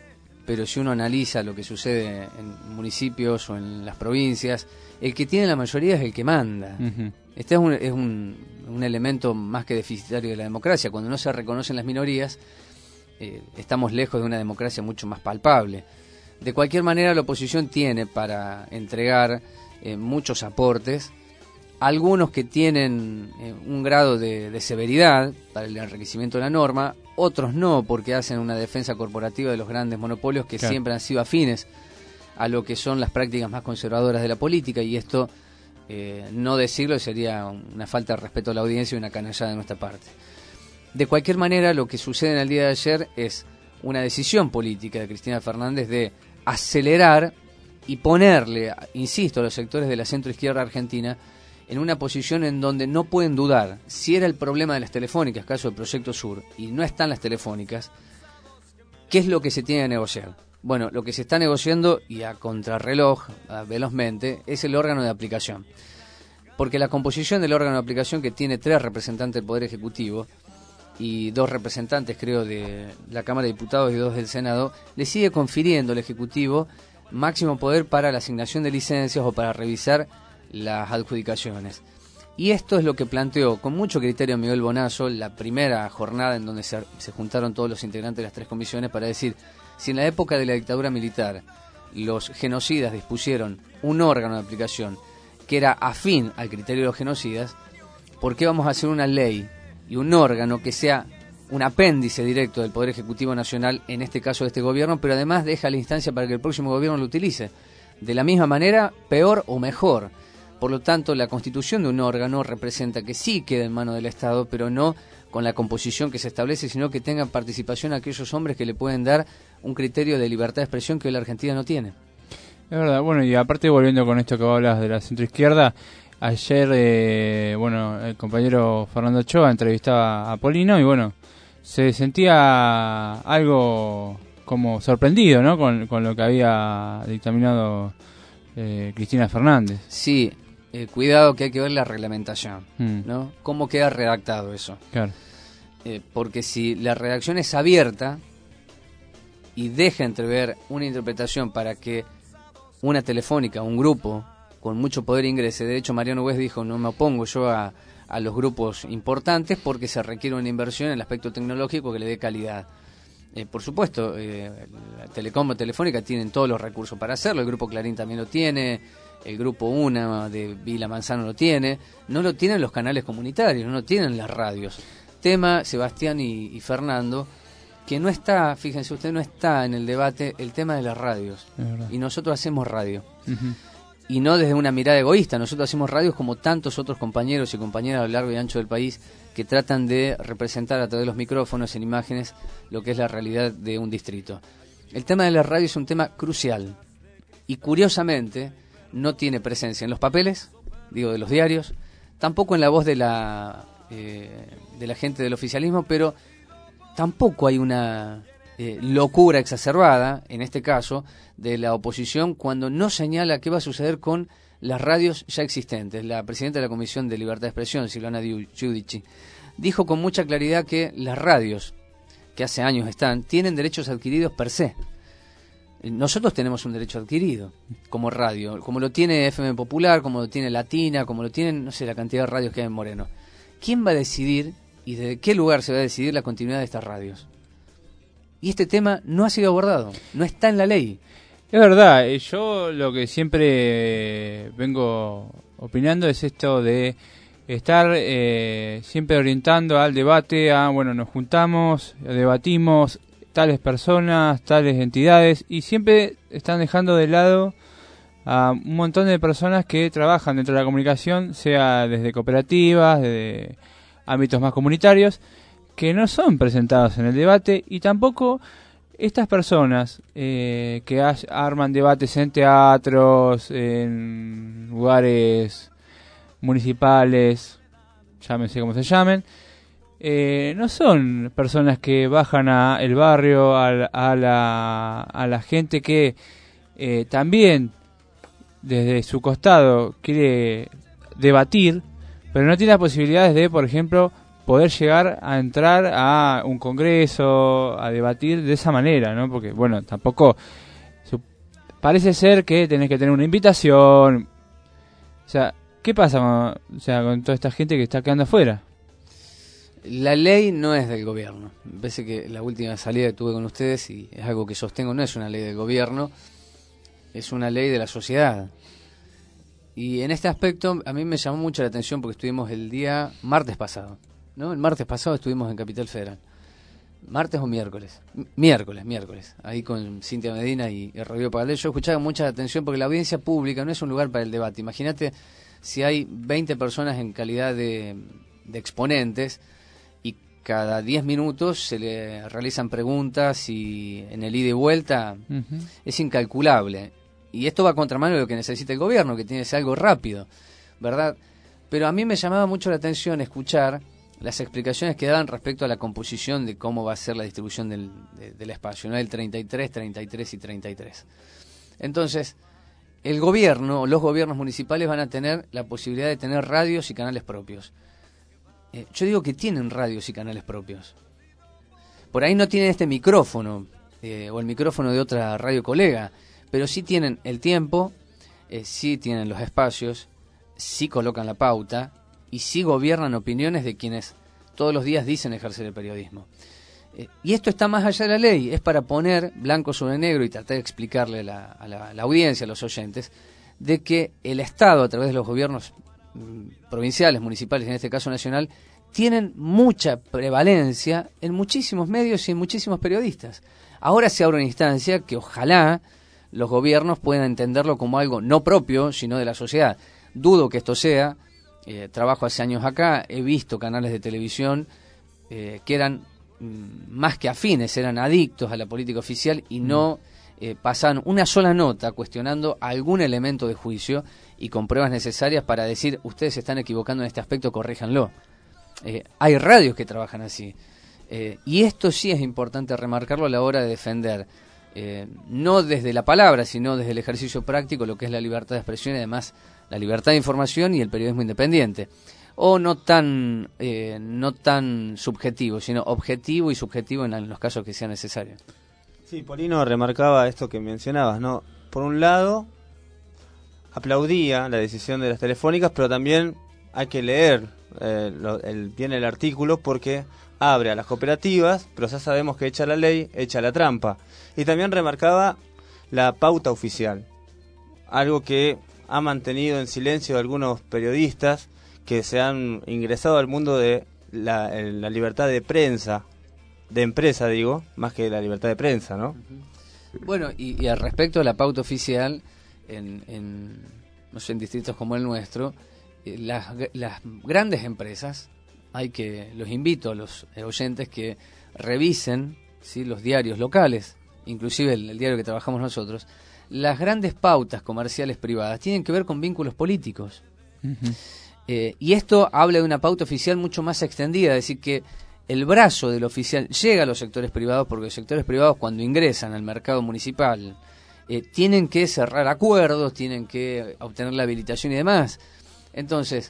S: pero si uno analiza lo que sucede en municipios o en las provincias, el que tiene la mayoría es el que manda. Uh-huh. Este es, un, es un, un elemento más que deficitario de la democracia. Cuando no se reconocen las minorías, eh, estamos lejos de una democracia mucho más palpable. De cualquier manera, la oposición tiene para entregar eh, muchos aportes, algunos que tienen eh, un grado de, de severidad para el enriquecimiento de la norma, otros no, porque hacen una defensa corporativa de los grandes monopolios que claro. siempre han sido afines a lo que son las prácticas más conservadoras de la política, y esto, eh, no decirlo, sería una falta de respeto a la audiencia y una canallada de nuestra parte. De cualquier manera, lo que sucede en el día de ayer es una decisión política de Cristina Fernández de acelerar y ponerle, insisto, a los sectores de la centroizquierda argentina en una posición en donde no pueden dudar. Si era el problema de las telefónicas, caso del Proyecto Sur, y no están las telefónicas, ¿qué es lo que se tiene que negociar? Bueno, lo que se está negociando, y a contrarreloj, a velozmente, es el órgano de aplicación. Porque la composición del órgano de aplicación, que tiene tres representantes del Poder Ejecutivo y dos representantes, creo, de la Cámara de Diputados y dos del Senado, le sigue confiriendo al Ejecutivo máximo poder para la asignación de licencias o para revisar las adjudicaciones. Y esto es lo que planteó con mucho criterio Miguel Bonazo la primera jornada en donde se, se juntaron todos los integrantes de las tres comisiones para decir, si en la época de la dictadura militar los genocidas dispusieron un órgano de aplicación que era afín al criterio de los genocidas, ¿por qué vamos a hacer una ley y un órgano que sea un apéndice directo del Poder Ejecutivo Nacional, en este caso de este gobierno, pero además deja la instancia para que el próximo gobierno lo utilice? De la misma manera, peor o mejor. Por lo tanto, la constitución de un órgano representa que sí queda en manos del Estado, pero no con la composición que se establece, sino que tengan participación aquellos hombres que le pueden dar un criterio de libertad de expresión que hoy la Argentina no tiene.
B: Es verdad. Bueno, y aparte, volviendo con esto que vos hablas de la centroizquierda, ayer, eh, bueno, el compañero Fernando Ochoa entrevistaba a Polino y, bueno, se sentía algo como sorprendido, ¿no?, con, con lo que había dictaminado eh, Cristina Fernández.
S: Sí. Eh, cuidado, que hay que ver la reglamentación, mm. ¿no? ¿Cómo queda redactado eso?
B: Claro.
S: Eh, porque si la redacción es abierta y deja entrever una interpretación para que una telefónica, un grupo con mucho poder ingrese, de hecho Mariano West dijo, no me opongo yo a, a los grupos importantes porque se requiere una inversión en el aspecto tecnológico que le dé calidad. Eh, por supuesto, eh, la Telecom o Telefónica tienen todos los recursos para hacerlo, el Grupo Clarín también lo tiene, el Grupo Una de Vila Manzano lo tiene, no lo tienen los canales comunitarios, no lo tienen las radios. Tema, Sebastián y, y Fernando, que no está, fíjense usted, no está en el debate el tema de las radios. Y nosotros hacemos radio. Uh-huh. Y no desde una mirada egoísta, nosotros hacemos radios como tantos otros compañeros y compañeras a lo largo y ancho del país que tratan de representar a través de los micrófonos, en imágenes, lo que es la realidad de un distrito. El tema de las radios es un tema crucial. Y curiosamente no tiene presencia en los papeles, digo, de los diarios, tampoco en la voz de la eh, de la gente del oficialismo, pero tampoco hay una eh, locura exacerbada, en este caso, de la oposición cuando no señala qué va a suceder con las radios ya existentes. La presidenta de la Comisión de Libertad de Expresión, Silvana Giudici, dijo con mucha claridad que las radios, que hace años están, tienen derechos adquiridos per se. Nosotros tenemos un derecho adquirido como radio, como lo tiene F M Popular, como lo tiene Latina, como lo tienen, no sé, la cantidad de radios que hay en Moreno. ¿Quién va a decidir y desde qué lugar se va a decidir la continuidad de estas radios? Y este tema no ha sido abordado, no está en la ley.
B: Es verdad, yo lo que siempre vengo opinando es esto de estar eh, siempre orientando al debate, a, bueno, nos juntamos, debatimos, tales personas, tales entidades, y siempre están dejando de lado a un montón de personas que trabajan dentro de la comunicación, sea desde cooperativas, desde ámbitos más comunitarios, que no son presentados en el debate, y tampoco estas personas eh, que has, arman debates en teatros, en lugares municipales, llámense como se llamen, Eh, no son personas que bajan a el barrio, a, a, la, a la gente que eh, también desde su costado quiere debatir, pero no tiene las posibilidades de, por ejemplo, poder llegar a entrar a un congreso, a debatir de esa manera, ¿no? Porque, bueno, tampoco... Su, parece ser que tenés que tener una invitación. O sea, ¿qué pasa con, o sea, con toda esta gente que está quedando afuera?
S: La ley no es del gobierno. Me parece que la última salida que tuve con ustedes, y es algo que sostengo, no es una ley del gobierno, es una ley de la sociedad. Y en este aspecto a mí me llamó mucho la atención porque estuvimos el día martes pasado, ¿no? El martes pasado estuvimos en Capital Federal. ¿Martes o miércoles? M- miércoles, miércoles. Ahí con Cintia Medina y, y Rodrigo Pagalé. Yo escuchaba mucha atención porque la audiencia pública no es un lugar para el debate. Imagínate si hay veinte personas en calidad de, de exponentes y cada diez minutos se le realizan preguntas y en el ida y vuelta uh-huh. es incalculable. Y esto va a contramano de lo que necesita el gobierno, que tiene que ser algo rápido, ¿verdad? Pero a mí me llamaba mucho la atención escuchar las explicaciones que daban respecto a la composición de cómo va a ser la distribución del, de, del espacio, ¿no? El treinta y tres, treinta y tres y treinta y tres. Entonces, el gobierno, o los gobiernos municipales van a tener la posibilidad de tener radios y canales propios. Eh, yo digo que tienen radios y canales propios. Por ahí no tienen este micrófono, eh, o el micrófono de otra radio colega, pero sí tienen el tiempo, eh, sí tienen los espacios, sí colocan la pauta, y sí gobiernan opiniones de quienes todos los días dicen ejercer el periodismo. Eh, y esto está más allá de la ley, es para poner blanco sobre negro y tratar de explicarle la, a la, la audiencia, a los oyentes, de que el Estado, a través de los gobiernos mm, provinciales, municipales, en este caso nacional, tienen mucha prevalencia en muchísimos medios y en muchísimos periodistas. Ahora se abre una instancia que ojalá los gobiernos puedan entenderlo como algo no propio, sino de la sociedad. Dudo que esto sea. Eh, trabajo hace años acá, he visto canales de televisión eh, que eran mm, más que afines, eran adictos a la política oficial y no eh, pasaban una sola nota cuestionando algún elemento de juicio y con pruebas necesarias para decir, ustedes se están equivocando en este aspecto, corríjanlo. Eh, hay radios que trabajan así. Eh, y esto sí es importante remarcarlo a la hora de defender, eh, no desde la palabra, sino desde el ejercicio práctico, lo que es la libertad de expresión y además la libertad de información y el periodismo independiente, o no tan eh, no tan subjetivo, sino objetivo y subjetivo en, en los casos que sea necesario.
A: Sí, Polino remarcaba esto que mencionabas, ¿no? Por un lado, aplaudía la decisión de las telefónicas, pero también hay que leer eh, lo, el, bien el artículo porque abre a las cooperativas, pero ya sabemos que echa la ley, echa la trampa. Y también remarcaba la pauta oficial, algo que ha mantenido en silencio algunos periodistas que se han ingresado al mundo de la, la libertad de prensa, de empresa digo, más que la libertad de prensa, ¿no?
S: Bueno, y, y al respecto de la pauta oficial, en, en, no sé, en distritos como el nuestro, eh, las, las grandes empresas, hay que los invito a los oyentes que revisen, ¿sí?, los diarios locales, inclusive el, el diario que trabajamos nosotros. Las grandes pautas comerciales privadas tienen que ver con vínculos políticos. Uh-huh. Eh, y esto habla de una pauta oficial mucho más extendida, es decir, que el brazo del oficial llega a los sectores privados porque los sectores privados cuando ingresan al mercado municipal eh, tienen que cerrar acuerdos, tienen que obtener la habilitación y demás. Entonces,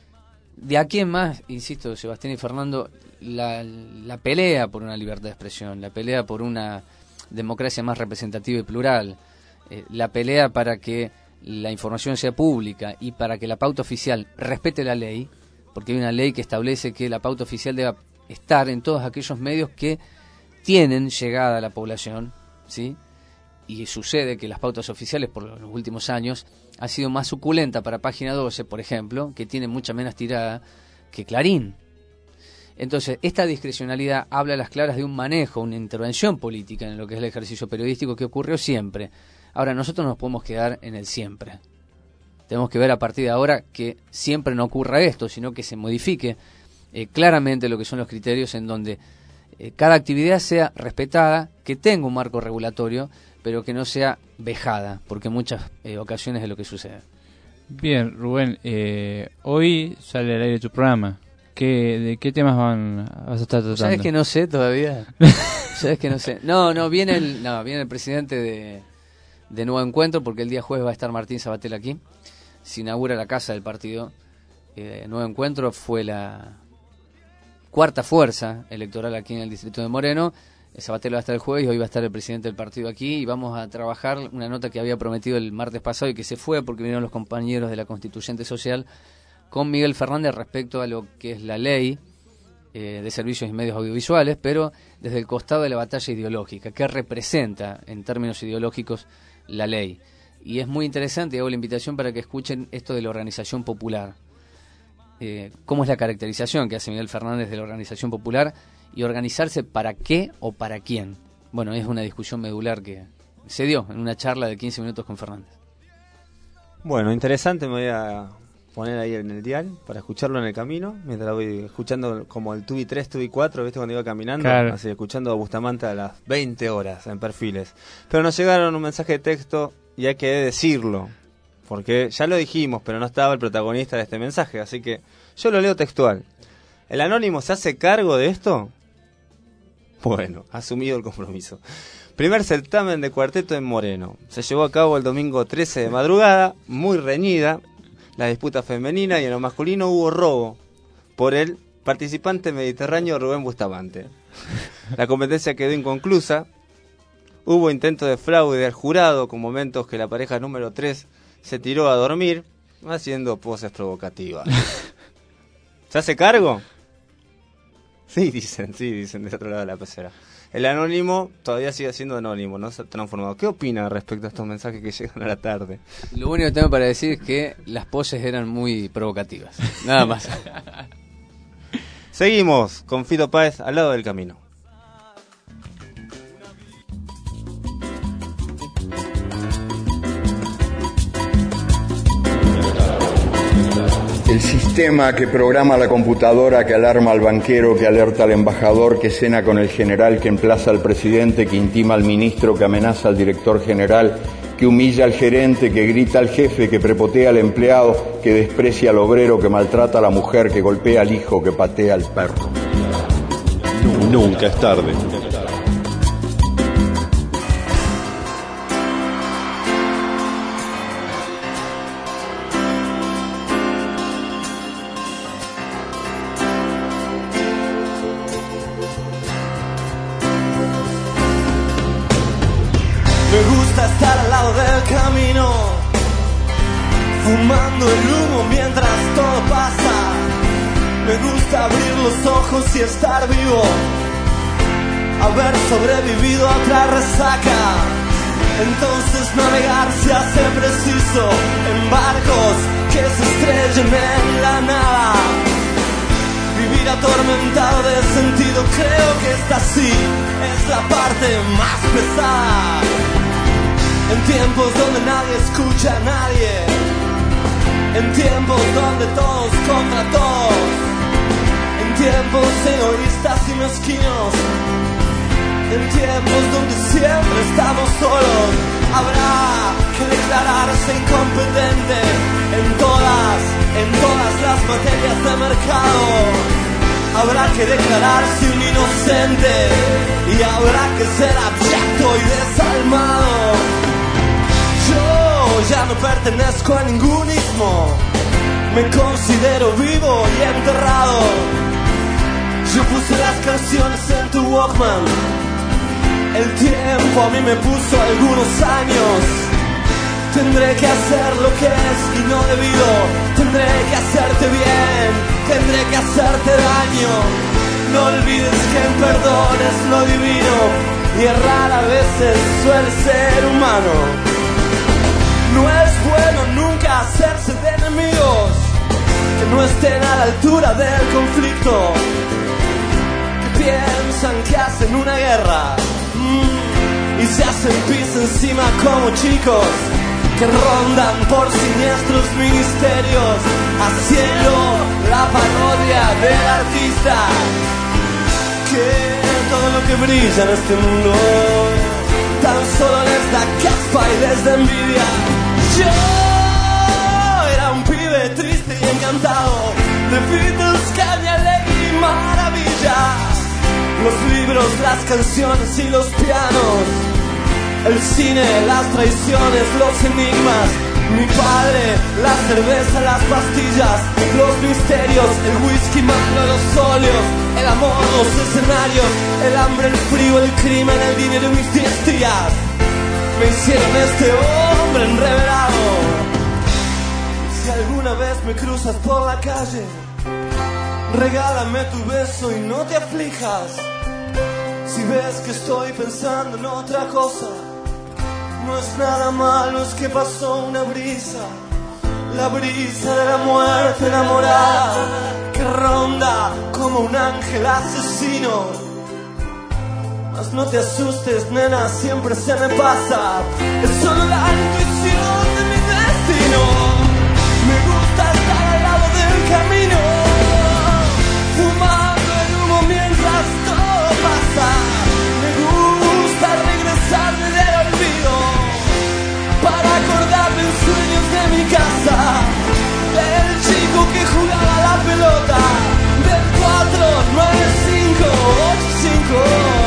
S: de aquí en más, insisto, Sebastián y Fernando, la, la pelea por una libertad de expresión, la pelea por una democracia más representativa y plural, Eh, la pelea para que la información sea pública y para que la pauta oficial respete la ley, porque hay una ley que establece que la pauta oficial debe estar en todos aquellos medios que tienen llegada a la población, ¿sí? Y sucede que las pautas oficiales por los últimos años ha sido más suculenta para Página doce, por ejemplo, que tiene mucha menos tirada que Clarín. Entonces, esta discrecionalidad habla a las claras de un manejo, una intervención política en lo que es el ejercicio periodístico que ocurrió siempre. Ahora, nosotros no nos podemos quedar en el siempre. Tenemos que ver a partir de ahora que siempre no ocurra esto, sino que se modifique eh, claramente lo que son los criterios en donde eh, cada actividad sea respetada, que tenga un marco regulatorio, pero que no sea vejada, porque en muchas eh, ocasiones es lo que sucede.
B: Bien, Rubén, eh, hoy sale al aire tu programa. ¿Qué, ¿De qué temas van, vas a estar tratando?
S: ¿Sabes que no sé todavía? ¿Sabes que no sé? No, no, viene el, no, viene el presidente de... de Nuevo Encuentro, porque el día jueves va a estar Martín Sabatel aquí. Se inaugura la casa del partido. Eh, Nuevo Encuentro fue la cuarta fuerza electoral aquí en el distrito de Moreno. Sabatella va a estar el jueves y hoy va a estar el presidente del partido aquí y vamos a trabajar una nota que había prometido el martes pasado y que se fue porque vinieron los compañeros de la Constituyente Social con Miguel Fernández respecto a lo que es la ley eh, de servicios y medios audiovisuales, pero desde el costado de la batalla ideológica, ¿qué representa en términos ideológicos la ley? Y es muy interesante y hago la invitación para que escuchen esto de la organización popular. Eh, ¿Cómo es la caracterización que hace Miguel Fernández de la organización popular? Y organizarse para qué o para quién. Bueno, es una discusión medular que se dio en una charla de quince minutos con Fernández.
A: Bueno, interesante, me voy a poner ahí en el dial para escucharlo en el camino, mientras voy escuchando como el Tubi tres, Tubi cuatro, ¿viste? Cuando iba caminando, claro. Así, escuchando a Bustamante a las veinte horas en Perfiles. Pero nos llegaron un mensaje de texto y hay que decirlo, porque ya lo dijimos, pero no estaba el protagonista de este mensaje, así que yo lo leo textual. ¿El Anónimo se hace cargo de esto? Bueno, asumido el compromiso. Primer certamen de cuarteto en Moreno. Se llevó a cabo el domingo trece de madrugada, muy reñida la disputa femenina, y en lo masculino hubo robo por el participante mediterráneo Rubén Bustamante. La competencia quedó inconclusa. Hubo intento de fraude al jurado, con momentos que la pareja número tres se tiró a dormir, haciendo poses provocativas. ¿Se hace cargo? Sí, dicen, sí, dicen del otro lado de la pecera. El Anónimo todavía sigue siendo anónimo, no se ha transformado. ¿Qué opina respecto a estos mensajes que llegan a la tarde?
S: Lo único que tengo para decir es que las poses eran muy provocativas. Nada más.
A: Seguimos con Fito Páez al lado del camino.
T: El sistema que programa la computadora, que alarma al banquero, que alerta al embajador, que cena con el general, que emplaza al presidente, que intima al ministro, que amenaza al director general, que humilla al gerente, que grita al jefe, que prepotea al empleado, que desprecia al obrero, que maltrata a la mujer, que golpea al hijo, que patea al perro.
E: Nunca es tarde.
C: Estar al lado del camino, fumando el humo mientras todo pasa. Me gusta abrir los ojos y estar vivo, haber sobrevivido a otra resaca. Entonces navegar se hace preciso en barcos que se estrellen en la nada. Vivir atormentado de sentido, creo que esta sí es la parte más pesada. En tiempos donde nadie escucha a nadie, en tiempos donde todos contra todos, en tiempos egoístas y mezquinos, en tiempos donde siempre estamos solos, habrá que declararse incompetente en todas, en todas las materias de mercado. Habrá que declararse un inocente y habrá que ser abyecto y desalmado. Yo ya no pertenezco a ningún ismo, me considero vivo y enterrado. Yo puse las canciones en tu Walkman, el tiempo a mí me puso algunos años. Tendré que hacer lo que es y no debido, tendré que hacerte bien, tendré que hacerte daño. No olvides que el perdón es lo divino y errar a veces suele ser humano. No es bueno nunca hacerse de enemigos que no estén a la altura del conflicto, que piensan que hacen una guerra mmm, y se hacen pis encima como chicos que rondan por siniestros ministerios haciendo la parodia del artista, que todo lo que brilla en este mundo tan solo les da caspa y les da envidia. Yo era un pibe triste y encantado de Beatles, caña, y maravilla. Los libros, las canciones y los pianos el cine, las traiciones, los enigmas. Mi padre, la cerveza, las pastillas, los misterios, el whisky malo, los óleos, el amor, los escenarios, el hambre, el frío, el crimen, el dinero y mis diez días me hicieron este hombre enreverado. Si alguna vez me cruzas por la calle, regálame tu beso y no te aflijas. Si ves que estoy pensando en otra cosa, no es nada malo, es que pasó una brisa, la brisa de la muerte enamorada, que ronda como un ángel asesino. Mas no te asustes, nena, siempre se me pasa, es solo la intuición de mi destino. Me gusta estar al lado del camino, fumando el humo mientras todo pasa. Me gusta regresarme del olvido para acordarme en sueños de mi casa, del chico que jugaba a la pelota, del cuatro nueve cinco ocho cinco.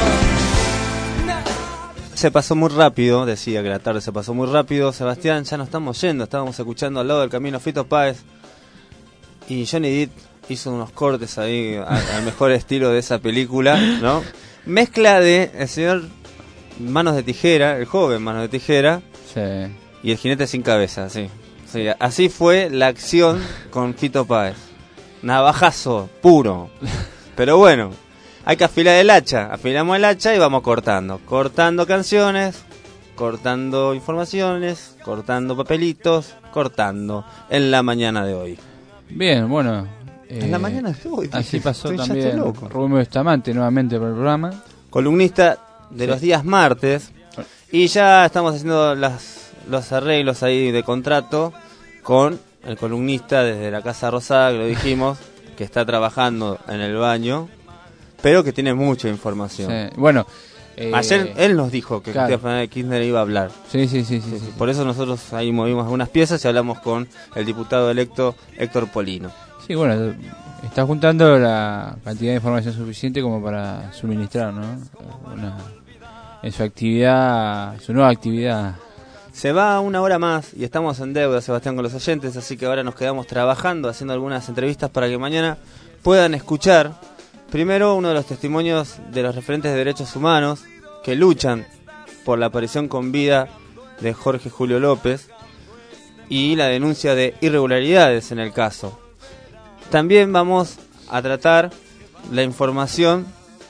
A: Se pasó muy rápido, decía que la tarde se pasó muy rápido. Sebastián, ya nos estamos yendo, estábamos escuchando al lado del camino Fito Páez y Johnny Depp hizo unos cortes ahí al mejor estilo de esa película, ¿no? Mezcla de el señor Manos de Tijera, el joven Manos de Tijera,
B: sí,
A: y el jinete sin cabeza, sí. Sí, así fue la acción con Fito Páez. Navajazo puro. Pero bueno, hay que afilar el hacha. Afilamos el hacha y vamos cortando. Cortando canciones, cortando informaciones, cortando papelitos, cortando en la mañana de hoy.
B: Bien, bueno.
A: En eh, la mañana de hoy.
B: Así pasó también Rubén Bustamante nuevamente por el programa.
A: Columnista de sí. los días martes. Y ya estamos haciendo las, los arreglos ahí de contrato con el columnista desde la Casa Rosada, que lo dijimos, que está trabajando en el baño, pero que tiene mucha información.
B: Sí. Bueno, eh,
A: ayer él nos dijo que
B: claro.
A: Cristina Fernández de Kirchner iba a hablar.
B: Sí, sí, sí, sí, sí, sí.
A: Por eso nosotros ahí movimos algunas piezas y hablamos con el diputado electo Héctor Polino.
B: Sí, bueno, está juntando la cantidad de información suficiente como para suministrar, ¿no? Una, en su actividad, su nueva actividad.
A: Se va una hora más y estamos en deuda, Sebastián, con los oyentes, así que ahora nos quedamos trabajando, haciendo algunas entrevistas para que mañana puedan escuchar primero uno de los testimonios de los referentes de derechos humanos que luchan por la aparición con vida de Jorge Julio López y la denuncia de irregularidades en el caso. También vamos a tratar la información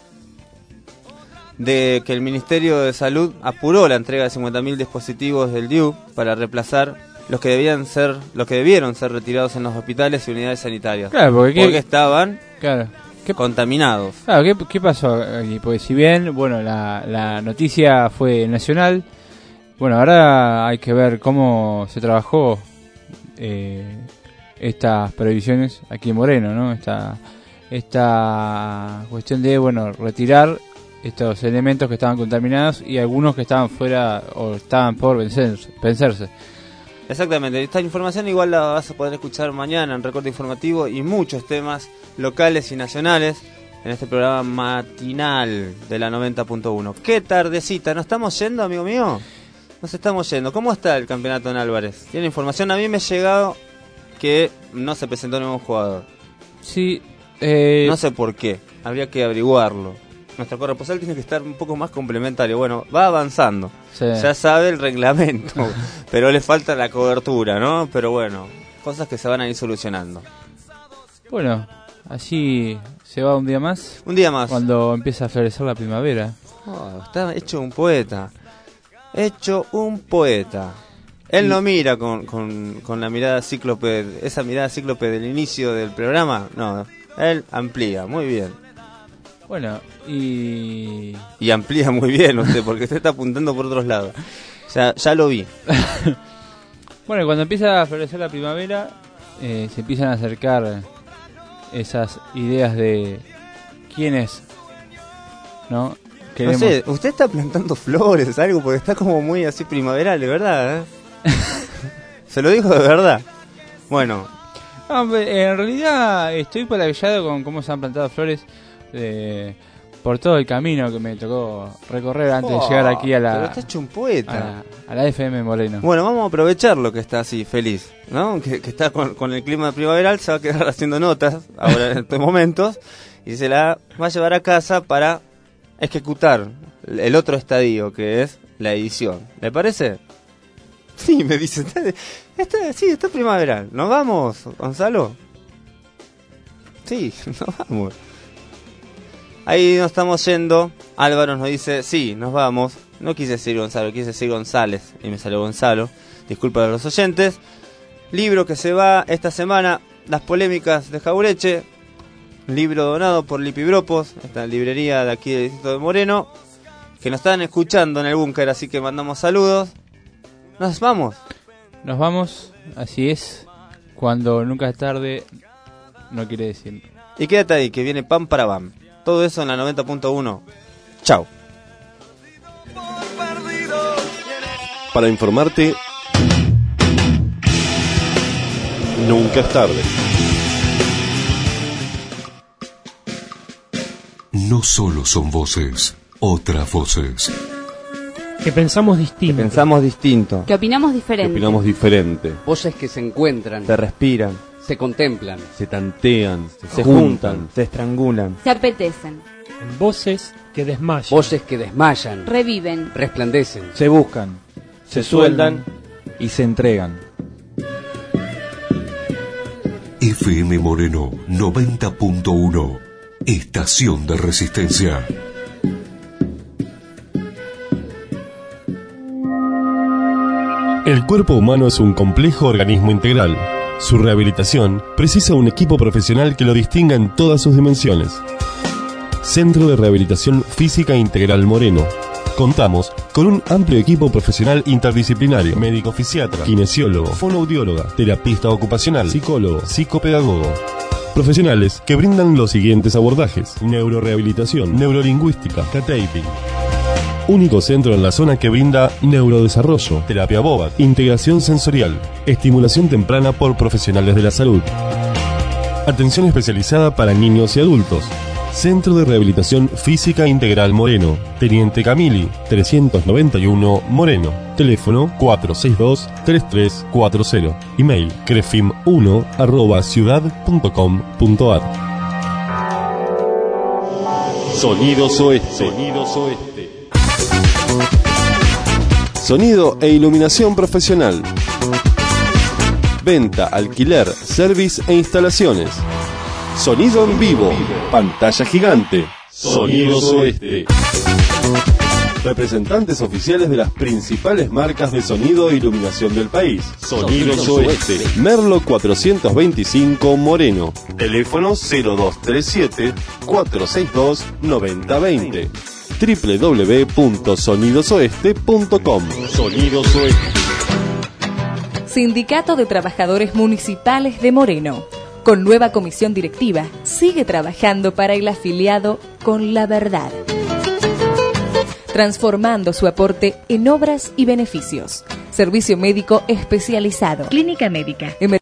A: de que el Ministerio de Salud apuró la entrega de cincuenta mil dispositivos del D I U para reemplazar los que debían ser, los que debieron ser retirados en los hospitales y unidades sanitarias.
B: Claro, porque,
A: porque
B: ¿qué?
A: estaban
B: claro. ¿Qué?
A: contaminados.
B: Claro, ¿qué, qué pasó aquí? Porque si bien, bueno, la, la noticia fue nacional, bueno, ahora hay que ver cómo se trabajó eh, estas previsiones aquí en Moreno, ¿no? Esta, esta cuestión de, bueno, retirar estos elementos que estaban contaminados y algunos que estaban fuera o estaban por vencerse. vencerse.
A: Exactamente, esta información igual la vas a poder escuchar mañana en Recorte Informativo y muchos temas locales y nacionales en este programa matinal de la noventa punto uno. ¡Qué tardecita! ¿Nos estamos yendo, amigo mío? Nos estamos yendo. ¿Cómo está el campeonato en Álvarez? ¿Tiene información? A mí me ha llegado que no se presentó ningún jugador.
B: Sí. Eh...
A: No sé por qué, habría que averiguarlo. Nuestro corresponsal tiene que estar un poco más complementario. Bueno, va avanzando. Sí. Ya sabe el reglamento, pero le falta la cobertura, ¿no? Pero bueno, cosas que se van a ir solucionando.
B: Bueno, así se va un día más.
A: Un día más.
B: Cuando empieza a florecer la primavera.
A: Oh, está hecho un poeta. Hecho un poeta. Él y... no mira con, con, con la mirada cíclope, esa mirada cíclope del inicio del programa. No, él amplía, muy bien.
B: Bueno, y...
A: Y amplía muy bien usted, porque usted está apuntando por otros lados. Ya, ya lo vi.
B: Bueno, cuando empieza a florecer la primavera, eh, se empiezan a acercar esas ideas de quiénes, ¿no?
A: Queremos... No sé, usted está plantando flores, algo, porque está como muy así primaveral, de verdad, ¿eh? Se lo digo de verdad. Bueno.
B: No, en realidad estoy maravillado con cómo se han plantado flores. Eh, por todo el camino que me tocó recorrer antes
A: Oh,
B: de llegar aquí a la,
A: pero está hecho un poeta.
B: a la, a la F M Moreno.
A: Bueno, vamos a aprovecharlo que está así, feliz, ¿no? Que, que está con, con el clima primaveral, se va a quedar haciendo notas ahora en estos momentos y se la va a llevar a casa para ejecutar el otro estadio que es la edición. ¿Le parece? Sí, me dice, está, está, sí, está primaveral. ¿Nos vamos, Gonzalo? Sí, nos vamos. Ahí nos estamos yendo. Álvaro nos dice, sí, nos vamos. No quise decir Gonzalo, quise decir González y me salió Gonzalo. Disculpa a los oyentes. Libro que se va esta semana, Las polémicas de Jaureche. Libro donado por Lipibropos, esta librería de aquí del distrito de Moreno, que nos están escuchando en el búnker, así que mandamos saludos. Nos vamos.
B: Nos vamos, así es. Cuando nunca es tarde, no quiere decir.
A: Y quédate ahí, que viene Pam para Bam. Todo eso en la noventa punto uno. Chau.
E: Para informarte, nunca es tarde.
H: No solo son voces, otras voces.
P: Que pensamos distinto.
A: Que pensamos distinto.
O: Que opinamos
E: Que
O: diferente.
E: opinamos diferente.
S: Voces que se encuentran,
A: Se respiran,
S: se contemplan.
E: Se tantean, se,
A: se
E: juntan.
A: juntan, se estrangulan.
O: Se apetecen.
P: En voces que desmayan.
S: Voces que desmayan,
O: Reviven.
S: resplandecen.
U: Se buscan, se sueldan y se entregan.
H: F M Moreno noventa punto uno. Estación de Resistencia.
E: El cuerpo humano es un complejo organismo integral. Su rehabilitación precisa un equipo profesional que lo distinga en todas sus dimensiones. Centro de Rehabilitación Física Integral Moreno. Contamos con un amplio equipo profesional interdisciplinario: médico fisiatra, kinesiólogo, fonoaudióloga, terapista ocupacional, psicólogo, psicopedagogo. Profesionales que brindan los siguientes abordajes: neurorehabilitación, neurolingüística, K-taping. Único centro en la zona que brinda neurodesarrollo, terapia bobat, integración sensorial, estimulación temprana por profesionales de la salud. Atención especializada para niños y adultos. Centro de Rehabilitación Física Integral Moreno, Teniente Camili, trescientos noventa y uno, Moreno. Teléfono cuatro seis dos, tres tres cuatro cero. Email crefim uno arroba ciudad punto com punto ar. Sonidos Oeste. Sonidos Oeste. Sonido e iluminación profesional. Venta, alquiler, service e instalaciones. Sonido en vivo, pantalla gigante. Sonidos Oeste. Representantes oficiales de las principales marcas de sonido e iluminación del país. Sonidos Oeste. Merlo cuatrocientos veinticinco, Moreno. Teléfono cero dos tres siete, cuatro seis dos, nueve cero dos cero. doble u doble u doble u punto sonidos oeste punto com. Sonidos Oeste.
V: Sindicato de Trabajadores Municipales de Moreno. Con nueva comisión directiva, sigue trabajando para el afiliado con la verdad, transformando su aporte en obras y beneficios. Servicio médico especializado. Clínica médica.